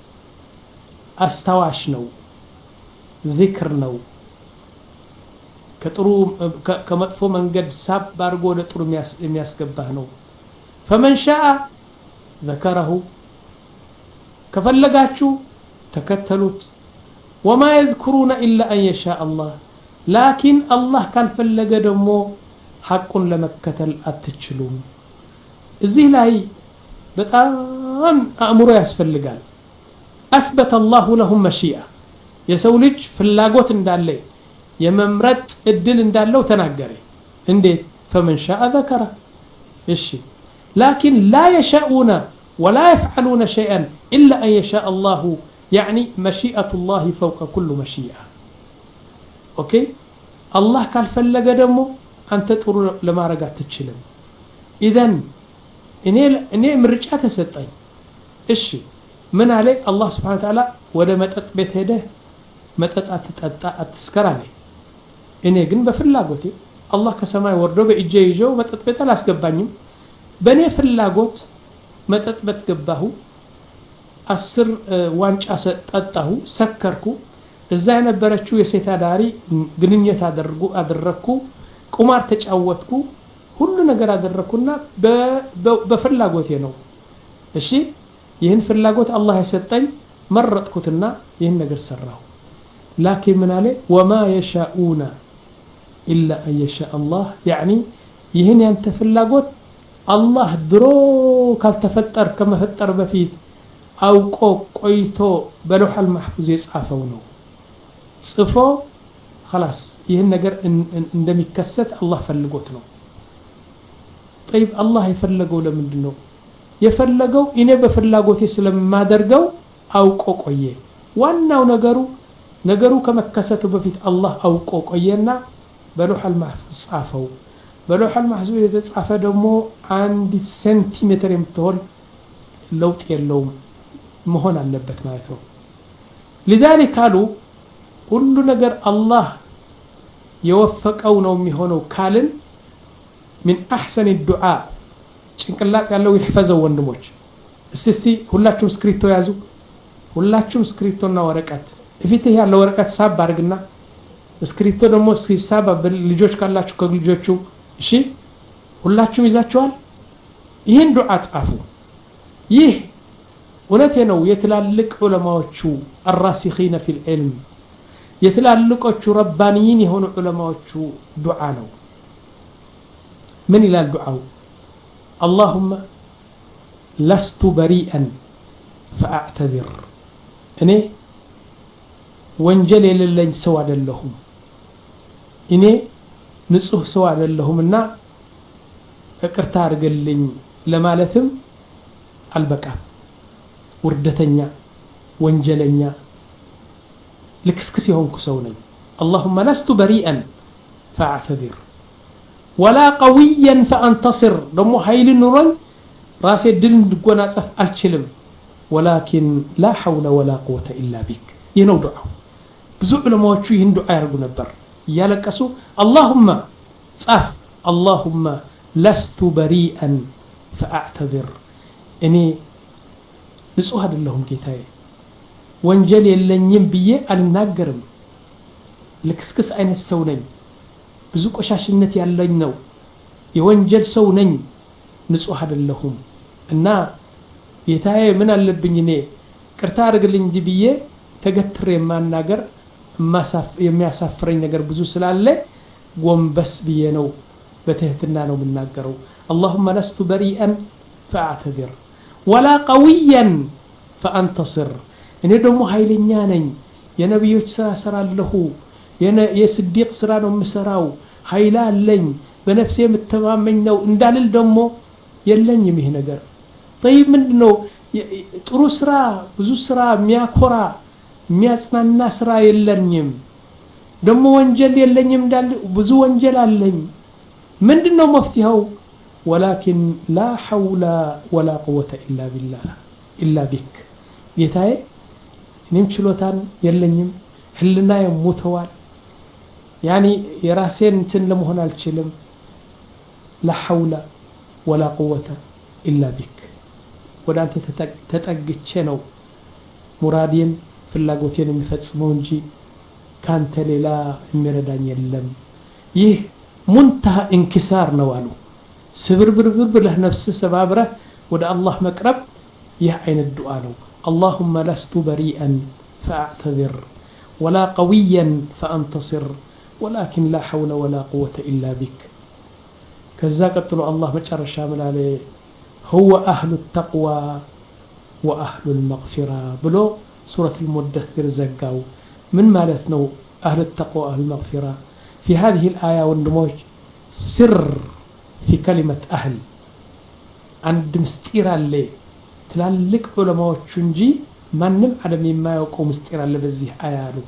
አስተዋሽ ነው ذكر ነው ከጥሩ ከመጥፎ መንገድ ሳብ ባርጎ ወደ ጥሩ የሚያስገባህ ነው فمن شاء ذكره ከፈለጋችሁ ተከተሉት وما يذكرون الا ان يشاء الله لكن الله ካልፈለገ ደግሞ ሐቁን ለመከተል አትችሉም እዚህ ላይ በጣም አእምሮ ያስፈልጋል اثبت الله لهم مشيئه የሰው ልጅ ፍላጎት እንዳለ የመምረጥ እድል እንዳለው ተናገረ እንዴት فمن شاء ذكره እሺ لكن لا يشاءون ولا يفعلون شيئا الا ان يشاء الله يعني مشيئه الله فوق كل مشيئه اوكي الله ካልፈለገ ደግሞ አንተ ጥሩ ለማረግ አትችልም اذن እኔ እኔ ምርጫ ተሰጠኝ እሺ ምን አለ አላህ Subhanahu Wa Ta'ala ወደ መጠጥ ቤት ሄደ መጠጥ አትጠጣ አትስከር አለ እኔ ግን በፍላጎቴ አላህ ከሰማይ ወርዶ በእጄ ይዤው መጠጥ ቤት አላስገባኝም በኔ ፍላጎት መጠጥ ቤት ገባሁ አስር ዋንጫ ጠጣሁ ሰከርኩ እዛ የነበረችው የሴት አዳሪ ግንኙነት አደረጉ አደረኩ ቁማር ተጫወትኩ ሁሉ ነገር አደረኩና በፍላጎቴ ነው እሺ ይህን ፍላጎት አላህ የሰጠኝ መረጥኩትና ይህን ነገር ሰራሁ ላኪን ምን አለ ወማ يشاءون الا ان يشاء الله يعني ይህን ያንተ ፍላጎት አላህ ድሮ ካልተፈጠር ከመፈጠር በፊት አውቆ ቆይቶ በለውሐል ማህፉዝ የጻፈው ነው ጽፎ خلاص ይህን ነገር እንደሚከሰት አላህ ፈልጎት ነው طيب አላህ የፈለገው ለምንድን ነው የፈለገው እኔ በፍላጎቴ ስለማደርገው አውቆ ቆየ ዋናው ነገሩ ነገሩ ከመከሰቱ በፊት አላህ አውቆ ቆየና በለውሐል ማህፉዝ ጻፈው በለውሐል ማህፉዝ የተጻፈ ደግሞ አንድ ሴንቲሜትር የምትሆን ለውጥ የለውም መሆን አለበት ማለት ነው لذلك قالوا ሁሉ ነገር አላህ የወፈቀው ነው የሚሆነው ካልን من احسن الدعاء ጭንቅላት ያለው ይحفظው ወንድሞች እስቲ እስቲ ሁላችሁም ስክሪፕቶ ያዙ ሁላችሁም ስክሪፕቶና ወረቀት እፊትህ ያለው ወረቀት ሳብ አድርግና ስክሪፕቶ ደግሞ ሲሳብ ልጆች ካላችሁ ከልጆቹ እሺ ሁላችሁም ይዛችኋል ይህን ዱዓ ጻፉ ይህ እውነቴ ነው የትላልቅ ዑለማዎቹ الراسخين في العلم የትላልቆቹ ረባኒን የሆኑ ዑለማዎቹ ዱዓ ነው ምን ይላል ዱዓው اللهم لست بريئا فاعتذر እኔ ወንጀል የሌለኝ ሰው አይደለሁም እኔ ንጹህ ሰው አይደለሁምና ይቅርታ አድርግልኝ ለማለትም አልበቃም ውርደተኛ ወንጀለኛ ልክስክስ የሆንኩ ሰው ነኝ اللهم لست بريئا فاعتذر ولا قويا فانتصر دمو ኃይል ኑሮኝ ራሴ ድል እንድጎናጸፍ አልችልም ولكن لا حول ولا قوه الا بك ይነው ዱዓው ብዙ ዑለማዎቹ ይህን ዱዓ ያርጉ ነበር ያለቀሱ اللهم ጻፍ اللهم لست بريئا فاعتذر እኔ ንጹህ አይደለሁም ጌታዬ ወንጀል የለኝም ብዬ አልናገርም ልክስክስ አይነት ሰው ነኝ ብዙ ቆሻሽነት ያለኝ ነው የወንጀል ሰው ነኝ ንጹህ አይደለሁም እና ጌታዬ ምን አለብኝ እኔ ቅርታ አድርግልኝ እንጂ ብዬ ተገትሬ ማናገር የሚያሳፍረኝ ነገር ብዙ ስላለ ጎንበስ ብዬ ነው በትህትና ነው የምናገረው اللهم لست بريئا فاعتذر ولا قويا فانتصر እኔ ደግሞ ኃይለኛ ነኝ የነብዮች ስራ ሰራለሁ የስዲቅ ስራ ነው መስራው ኃይል አለኝ በነፍሴ የምተማመኝ ነው እንዳልል ደግሞ የለኝም ይሄ ነገር طيب ምንድነው ጥሩ ስራ ብዙ ስራ የሚያኮራ የሚያጽናና ስራ የለኝም ደግሞ ወንጀል የለኝም እንዳል ብዙ ወንጀል አለኝ ምንድነው መፍትሄው ولكن لا حول ولا قوه الا بالله الا بك ጌታዬ እኔም ችሎታን የለኝም ህልና የሞተዋል يعني የራሴን እንትን ለመሆን አልችልም لا حول ولا قوه الا بك ወዳንተ ተጠግቼ ነው ሙራዲን ፍላጎቴን የሚፈጽመው እንጂ ካንተ ሌላ የሚረዳኝ የለም ይህ منتهى انكسار ነው አሉ ስብርብርብር ብለህ ነፍስ ሰባብረህ ወደ አላህ መቅረብ ይህ አይነት ዱዓ ነው اللهم لست بريئا فاعتذر ولا قويا فانتصر ولكن لا حول ولا قوه الا بك كذا قتلوا الله مጨረሻ ምላለ هو اهل التقوى واهل المغفرة بلو سورة المدثر زقاو من مالتنا اهل التقوى واهل المغفرة في هذه الآية والنموذج سر في كلمة أهل عند مستيرا اللي تلالك علماء شنجي منم على مما يقوم مستيرا اللي بزيه آياله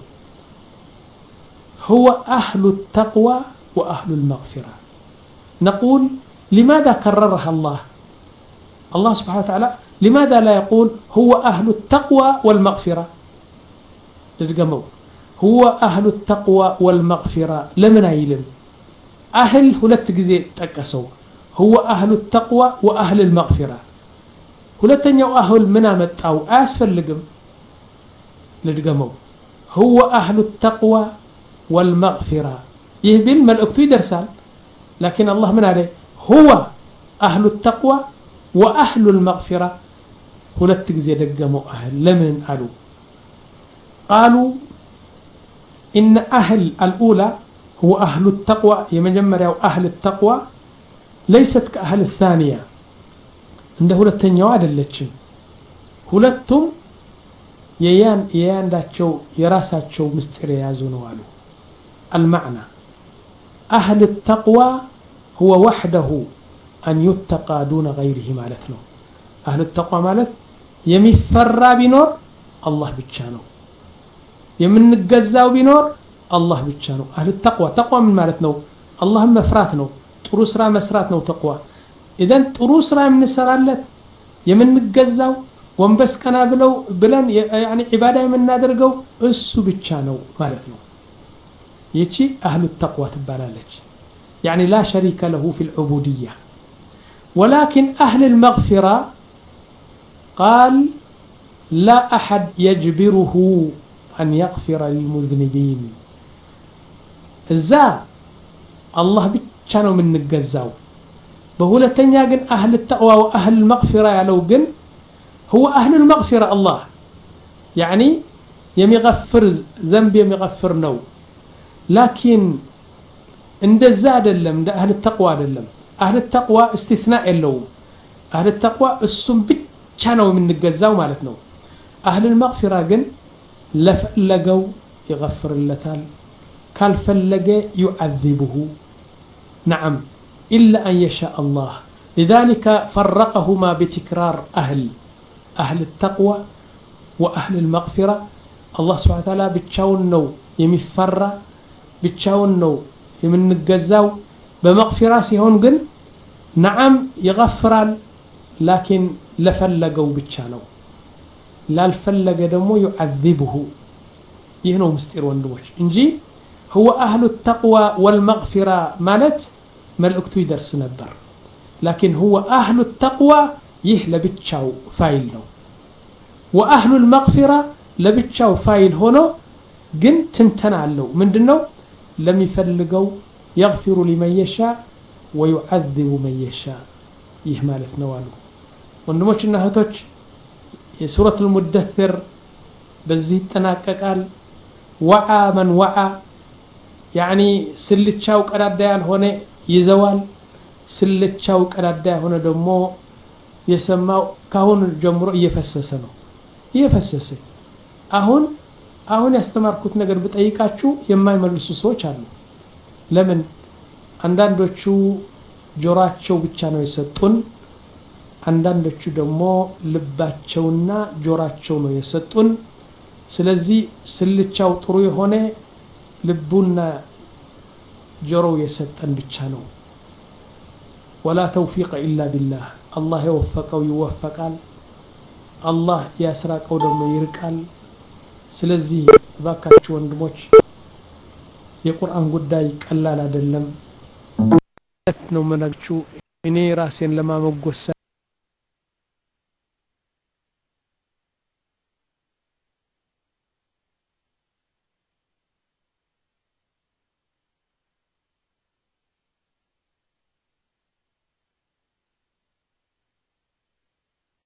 هو أهل التقوى وأهل المغفرة نقول لماذا كررها الله الله سبحانه وتعالى لماذا لا يقول هو أهل التقوى والمغفرة تتقموا هو أهل التقوى والمغفرة لمن أيلم أهل هلت جزء تكسو هو أهل التقوى وأهل المغفرة هلتنيو أهل منامت أو أسفل لقم لتقموا هو أهل التقوى والمغفرة يهبل ملأكتو يدرسال لكن الله من عليه هو أهل التقوى وأهل المغفرة ሁለት ጊዜ ደገመው أهل لمن قالوا قالوا إن أهل الأولى هو أهل التقوى يمجمرياو أهل التقوى ليست كأهل الثانية عنده ሁለተኛው አይደለችም ሁለቱም የያን የያንዳቸው የራሳቸው ምስጢር የያዙ ነው አሉ المعنى أهل التقوى هو وحده أن يتقى دون غيره مالتنا أهل التقوى مالت يمفر بنور الله بتشانو يمن الجزاو بنور الله بتشانو أهل التقوى تقوى من مالتنا اللهم مفراتنا طروس را مسراتنا وتقوى إذن طروس را من سرالت يمن الجزاو وانبس كنا بلو بلن يعني عبادة من نادرقو السو بتشانو مالتنا يجي أهل التقوى تبالالج يعني لا شريك له في العبودية ولكن أهل المغفرة قال لا أحد يجبره أن يغفر للمذنبين الزا الله بتشانو من الجزاو بهولة تنياجن أهل التقوى وأهل المغفرة يلو جن هو أهل المغفرة الله يعني يمغفر ذنب يمغفر نو لكن عند الزاد اللم عند أهل التقوى اللم أهل التقوى استثناء اللوم أهل التقوى السم بتشانو من الجزاو مالتنا أهل المغفرة جن لفلقوا يغفر اللتال كالفلقة يعذبه نعم إلا أن يشاء الله لذلك فرقهما بتكرار أهل أهل التقوى وأهل المغفرة الله سبحانه وتعالى بتشاون نو يمفر بتشاون نو يمن الجزاو بمغفرة سيهون قل نعم يغفرال لكن لفلقوا بتشانو لا الفلق دمو يعذبه يهنو مستير وندوش انجي هو أهل التقوى والمغفرة مالت ملأكتو يدرس نبر لكن هو أهل التقوى يهلا بتشاو فايل نو وأهل المغفرة لبتشاو فايل هونو جن تنتنعلو من دنو لم يفلقوا يغفر لمن يشاء ويعذب من يشاء يهمالت نوالو وندموش النهتوش سورة المدثر بزي تناككال وعى من وعى يعني سلتشاو قراديال هنا يزوال سلتشاو قراديال هنا دمو يسمى كهون الجمرو يفسسنو يفسس አሁን አሁን ያስተማርኩት ነገር በጠይቃችሁ የማይመልሱ ሰዎች አሉ ለምን አንዳንዶቹ ጆራቸው ብቻ ነው የሰጡን አንዳንዶቹ ደግሞ ልባቸውና ጆራቸው ነው የሰጡን ስለዚህ ስልቻው ጥሩ የሆነ ልቡና ጆሮው የሰጠን ብቻ ነው ولا توفيق الا بالله الله يوفقው ይወፈቃል الله ያስራቀው ደግሞ ይርቃል ስለዚህ ባካችሁ ወንድሞች የቁርአን ጉዳይ ቀላል አይደለም ነው መናችሁ እኔ ራሴን ለማመጎስ